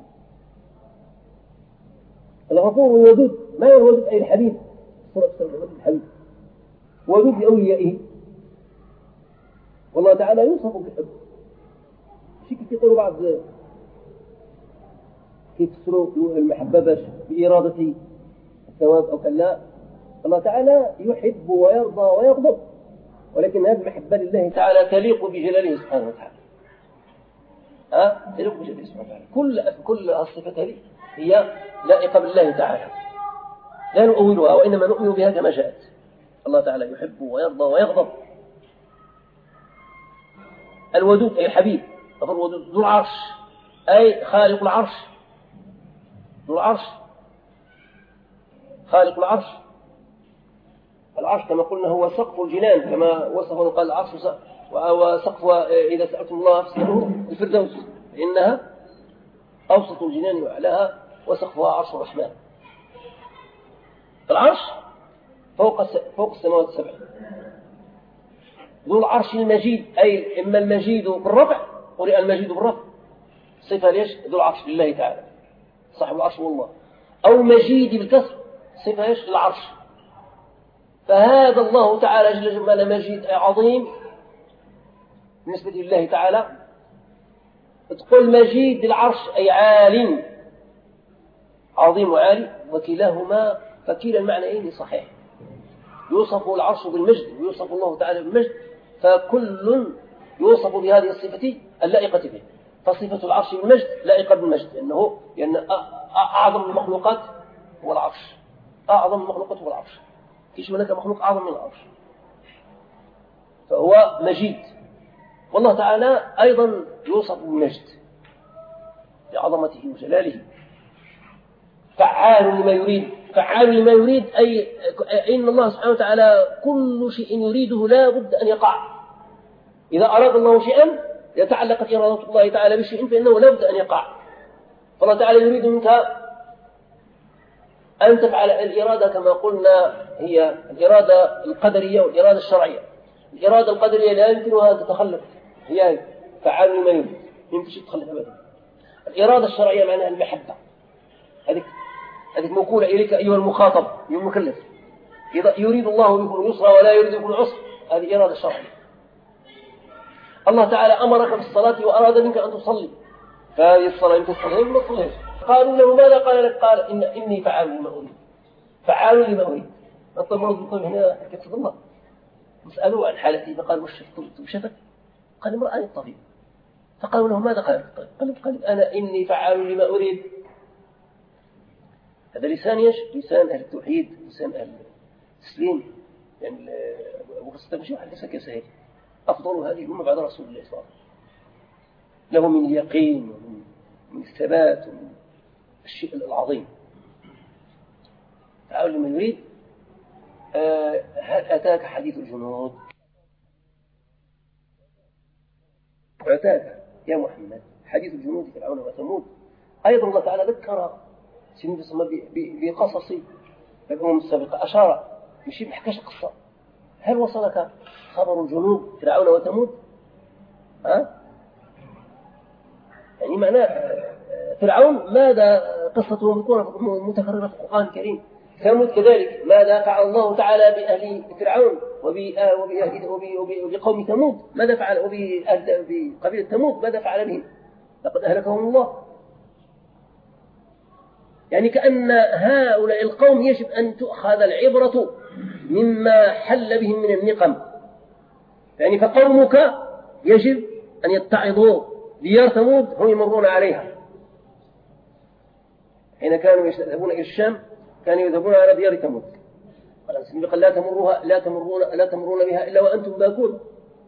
الغفور الودود، ما هو الودود؟ أي الحبيب، سورة الحبيب، ودود لأوليائه. والله تعالى يوصف بالحب. شيء كيف يقولوا بعض كيف تفسروا المحبة باش بإرادة الثواب أو كلا. الله تعالى يحب ويرضى ويغضب، ولكن هذه المحبة لله تعالى تليق بجلاله سبحانه وتعالى. ها تليق بجلاله سبحانه وتعالى. كل كل الصفات هذه هي لائقة بالله تعالى، لا نؤولها وإنما نؤمن بها كما جاءت. الله تعالى يحب ويرضى ويغضب. الودود أي الحبيب، الودود ذو العرش أي خالق العرش، ذو العرش خالق العرش. العرش كما قلنا هو سقف الجنان، كما وصفه قال العرش وسقف إذا سألتم الله فاسألوه الفردوس، إنها أوسط الجنان وأعلاها وسقفها عرش الرحمن. العرش فوق فوق السماوات السبع. ذو العرش المجيد أي إما المجيد بالرفع، قرئ المجيد بالرفع، صفة ليش؟ ذو العرش لله تعالى صاحب العرش والله، أو مجيد بالكسر، صفة ليش؟ العرش. فهذا الله تعالى جل جلاله مجيد أي عظيم بالنسبة لله تعالى. تقول مجيد العرش أي عال، عظيم وعالي، وكلاهما فكلا المعنيين صحيح. يوصف العرش بالمجد ويوصف الله تعالى بالمجد، فكل يوصف بهذه الصفة اللائقة به. فصفة العرش بالمجد لائقة بالمجد، لأنه لأن أعظم المخلوقات هو العرش، أعظم المخلوقات هو العرش، فيش هناك مخلوق أعظم من العرش، فهو مجيد. والله تعالى أيضا يوصف بالمجد لعظمته وجلاله. فعال لما يريد، فعال لما يريد أي إن الله سبحانه وتعالى كل شيء يريده لا بد أن يقع. إذا أراد الله شيئا يتعلقت إرادة الله تعالى بشيء فإنه لا بد أن يقع. فالله تعالى يريد منك أن تفعل الإرادة كما قلنا هي الإرادة القدرية والإرادة الشرعية. الإرادة القدرية لا يمكنها أن تتخلف، هي فعال لما يريد، يمكن شيء تتخلف أبدا. الإرادة الشرعية معناها المحبة، هذه هذه موكولة إليك أيها المخاطب أيها المكلف. إذا يريد الله بكم اليسر ولا يريد بكم العسر، هذه إرادة شرعية. الله تعالى أمرك بالصلاة وأراد منك أن تصلي، فهذه الصلاة يمكن تصلي ما تصليش. قالوا له ماذا؟ قال لك قال إن إني فعال لما أريد، فعال لما أريد. الطبيب يقول هنا كتب الله، مسألوا عن حالتي فقال وش شفت؟ قال امرأة الطبيب. فقالوا له ماذا؟ قال قال قال أنا إني فعال لما أريد. هذا لسان يش لسان أهل التوحيد، لسان أهل التسليم. يعني أبو خصة مشي واحد لسه كسهل أفضل هذه الأمة بعد رسول الله صلى الله عليه وسلم، له من اليقين ومن من الثبات ومن الشيء العظيم. تعالوا لما يريد. آه هل أتاك حديث الجنود؟ أتاك يا محمد حديث الجنود فرعون وثمود. أيضا الله تعالى ذكر بقصص الأمم السابقة، أشار مش بحكاش قصة. هل وصلك خبر الجنود فرعون وثمود؟ ها؟ يعني معناه فرعون ماذا قصته متكررة في القرآن الكريم. ثمود كذلك ماذا فعل الله تعالى بأهل فرعون وبقوم ثمود؟ ماذا فعل بقبيلة ثمود؟ ماذا فعل بهم؟ لقد أهلكهم الله. يعني كأن هؤلاء القوم يجب أن تؤخذ العبرة مما حل بهم من النقم. يعني فقومك يجب أن يتعظوا. ديار ثمود هم يمرون عليها حين كانوا يذهبون إلى الشام، كانوا يذهبون على ديار ثمود. قال لا تمروها لا تمرون لا تمرون بها إلا وأنتم باكون.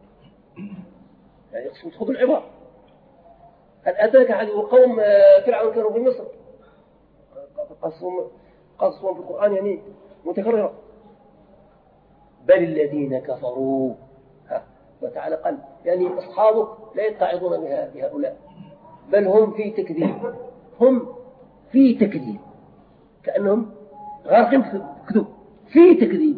يعني يقصد خذوا العبرة. هل أتاك حديث قوم فرعون كانوا في مصر؟ قصصهم قصصهم في القرآن يعني متكررة. بل الذين كفروا. ها وتعالى قال يعني أصحابك لا يتعظون بها بهؤلاء. بل هم في تكذيب، هم في تكذيب، كأنهم غارقين في كذوب، في تكذيب.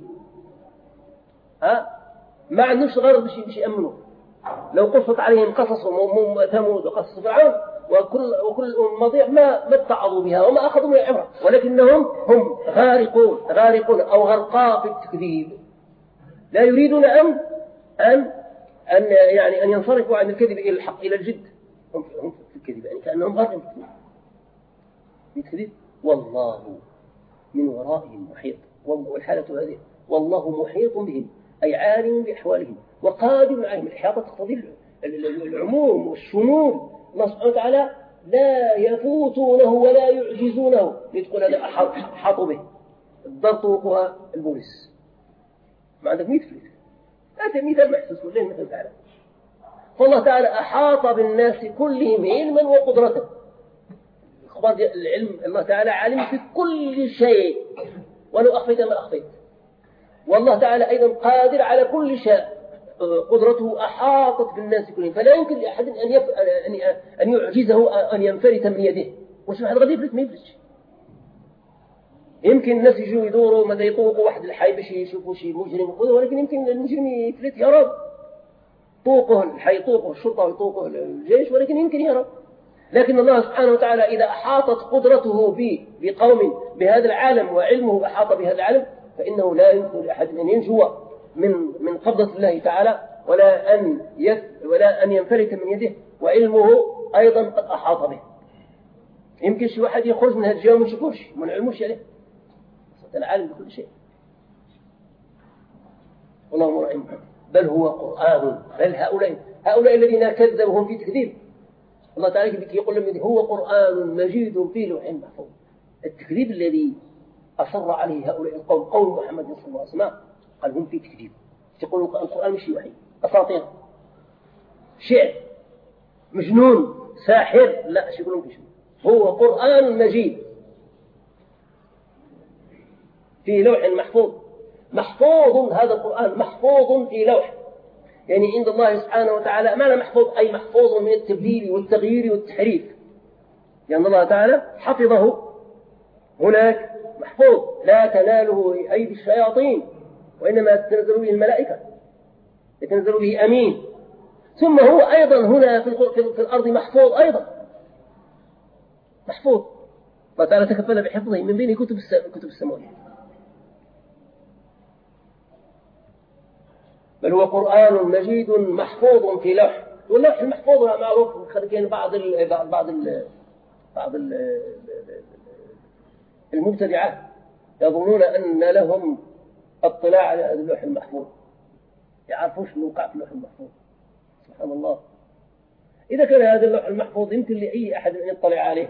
ها ما عندوش غرض باش يأمنوا. لو قصت عليهم قصصهم ثمود وقصص فرعون وكل وكل المواضيع ما ما اتعظوا بها وما أخذوا من العبرة، ولكنهم هم غارقون غارقون أو غرقاء في التكذيب، لا يريدون أن أن أن يعني أن ينصرفوا عن الكذب إلى الحق إلى الجد. هم في الكذب، يعني كأنهم غارقين في الكذب. والله من ورائهم محيط، والحالة هذه والله محيط بهم، أي عالم بأحوالهم وقادر عليهم. الإحاطة تقتضي العموم والشمول. الله سبحانه وتعالى لا يفوتونه ولا يعجزونه. يقول هذا أحاطوا به، الضغط وقوها البوليس. ما عندك مئة فلس، هذا مثال محسوس ولا مثال تعالى. فالله تعالى أحاط بالناس كلهم علما وقدرة. إخبار العلم، الله تعالى عالم في كل شيء ولو أخفيت ما أخفيت. والله تعالى أيضا قادر على كل شيء، قدرته أحاطت بالناس كلهم، فلا يمكن لأحد أن يف... أن أن يعجزه أن ينفلت من يده. وش واحد غادي يفلت ما يفلتش. يمكن الناس يجوا يدوروا ماذا يطوقوا واحد الحي باش يشوفوا شي مجرم، ولكن يمكن المجرم يفلت يهرب. طوقه الحي، طوقه الشرطة، ويطوقه الجيش، ولكن يمكن يهرب. لكن الله سبحانه وتعالى إذا أحاطت قدرته بقوم بهذا العالم وعلمه أحاط بهذا العالم، فإنه لا يمكن لأحد أن ينجو من من قبضة الله تعالى ولا أن يف ولا أن ينفلت من يده، وعلمه أيضا قد أحاط به. يمكن شي واحد يخرج من هذا الجو وما يشوفوش وما نعلموش عليه. العالم بكل شيء. اللهم رحمه. بل هو قرآن. بل هؤلاء هؤلاء الذين كذبوا هم في تكذيب. الله تعالى يقول لهم هو قرآن مجيد في لوح محفوظ. التكذيب الذي أصر عليه هؤلاء القوم، قوم محمد صلى الله عليه وسلم، قال هم في تكذيب. يقولون القرآن مش وحي، أساطير، شعر، مجنون، ساحر. لا، شو يقولون مش هو قرآن مجيد في لوح محفوظ. محفوظ هذا القرآن محفوظ في لوح، يعني عند الله سبحانه وتعالى. معنى محفوظ أي محفوظ من التبديل والتغيير والتحريف، لأن يعني الله تعالى حفظه هناك محفوظ لا تناله أيدي الشياطين، وإنما تنزل به الملائكة، يتنزل به أمين. ثم هو أيضا هنا في الأرض محفوظ أيضا، محفوظ. الله تعالى تكفل بحفظه من بين كتب كتب السماوية. بل هو قرآن مجيد محفوظ في لوح. واللوح المحفوظ معروف. كان بعض ال بعض ال بعض ال المبتدعات يظنون أن لهم اطلاع على اللوح المحفوظ، يعرفوش موقع في اللوح المحفوظ. سبحان الله. إذا كان هذا اللوح المحفوظ يمكن لأي أحد أن يطلع عليه،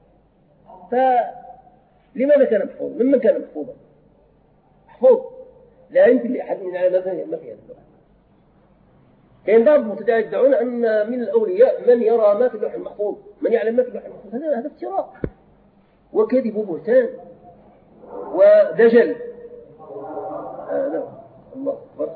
فلماذا كان محفوظ؟ ممن كان محفوظا؟ محفوظ لا يمكن لأحد من على ما في هذا اللوح. كان بعض المبتدعين يدعون أن من الأولياء من يرى ما في اللوح المحفوظ، من يعلم ما في اللوح المحفوظ. هذا هذا افتراء وكذب وبهتان ودجل. هذا الله أكبر.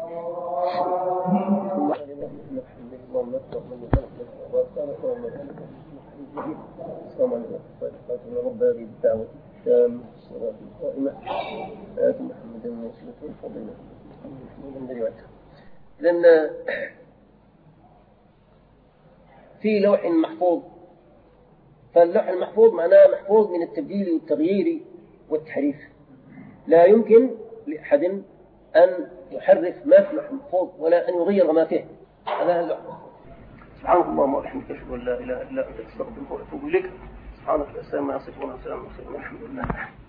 السلام عليكم رب هذه الدعوة التامة والصلاة القائمة آت محمدا وسيلة الفضيلة من دعوته. لأن في لوح محفوظ، فاللوح المحفوظ معناه محفوظ من التبديل والتغيير والتحريف. لا يمكن لأحد أن يحرف ما في اللوح المحفوظ ولا أن يغير ما فيه. هذا اللوح المحفوظ. سبحانك اللهم وبحمدك، أشهد أن لا إله إلا أنت، أستغفرك وأتوب إليك. سبحانك لا إله إلا أنت، أستغفرك وأتوب إليك.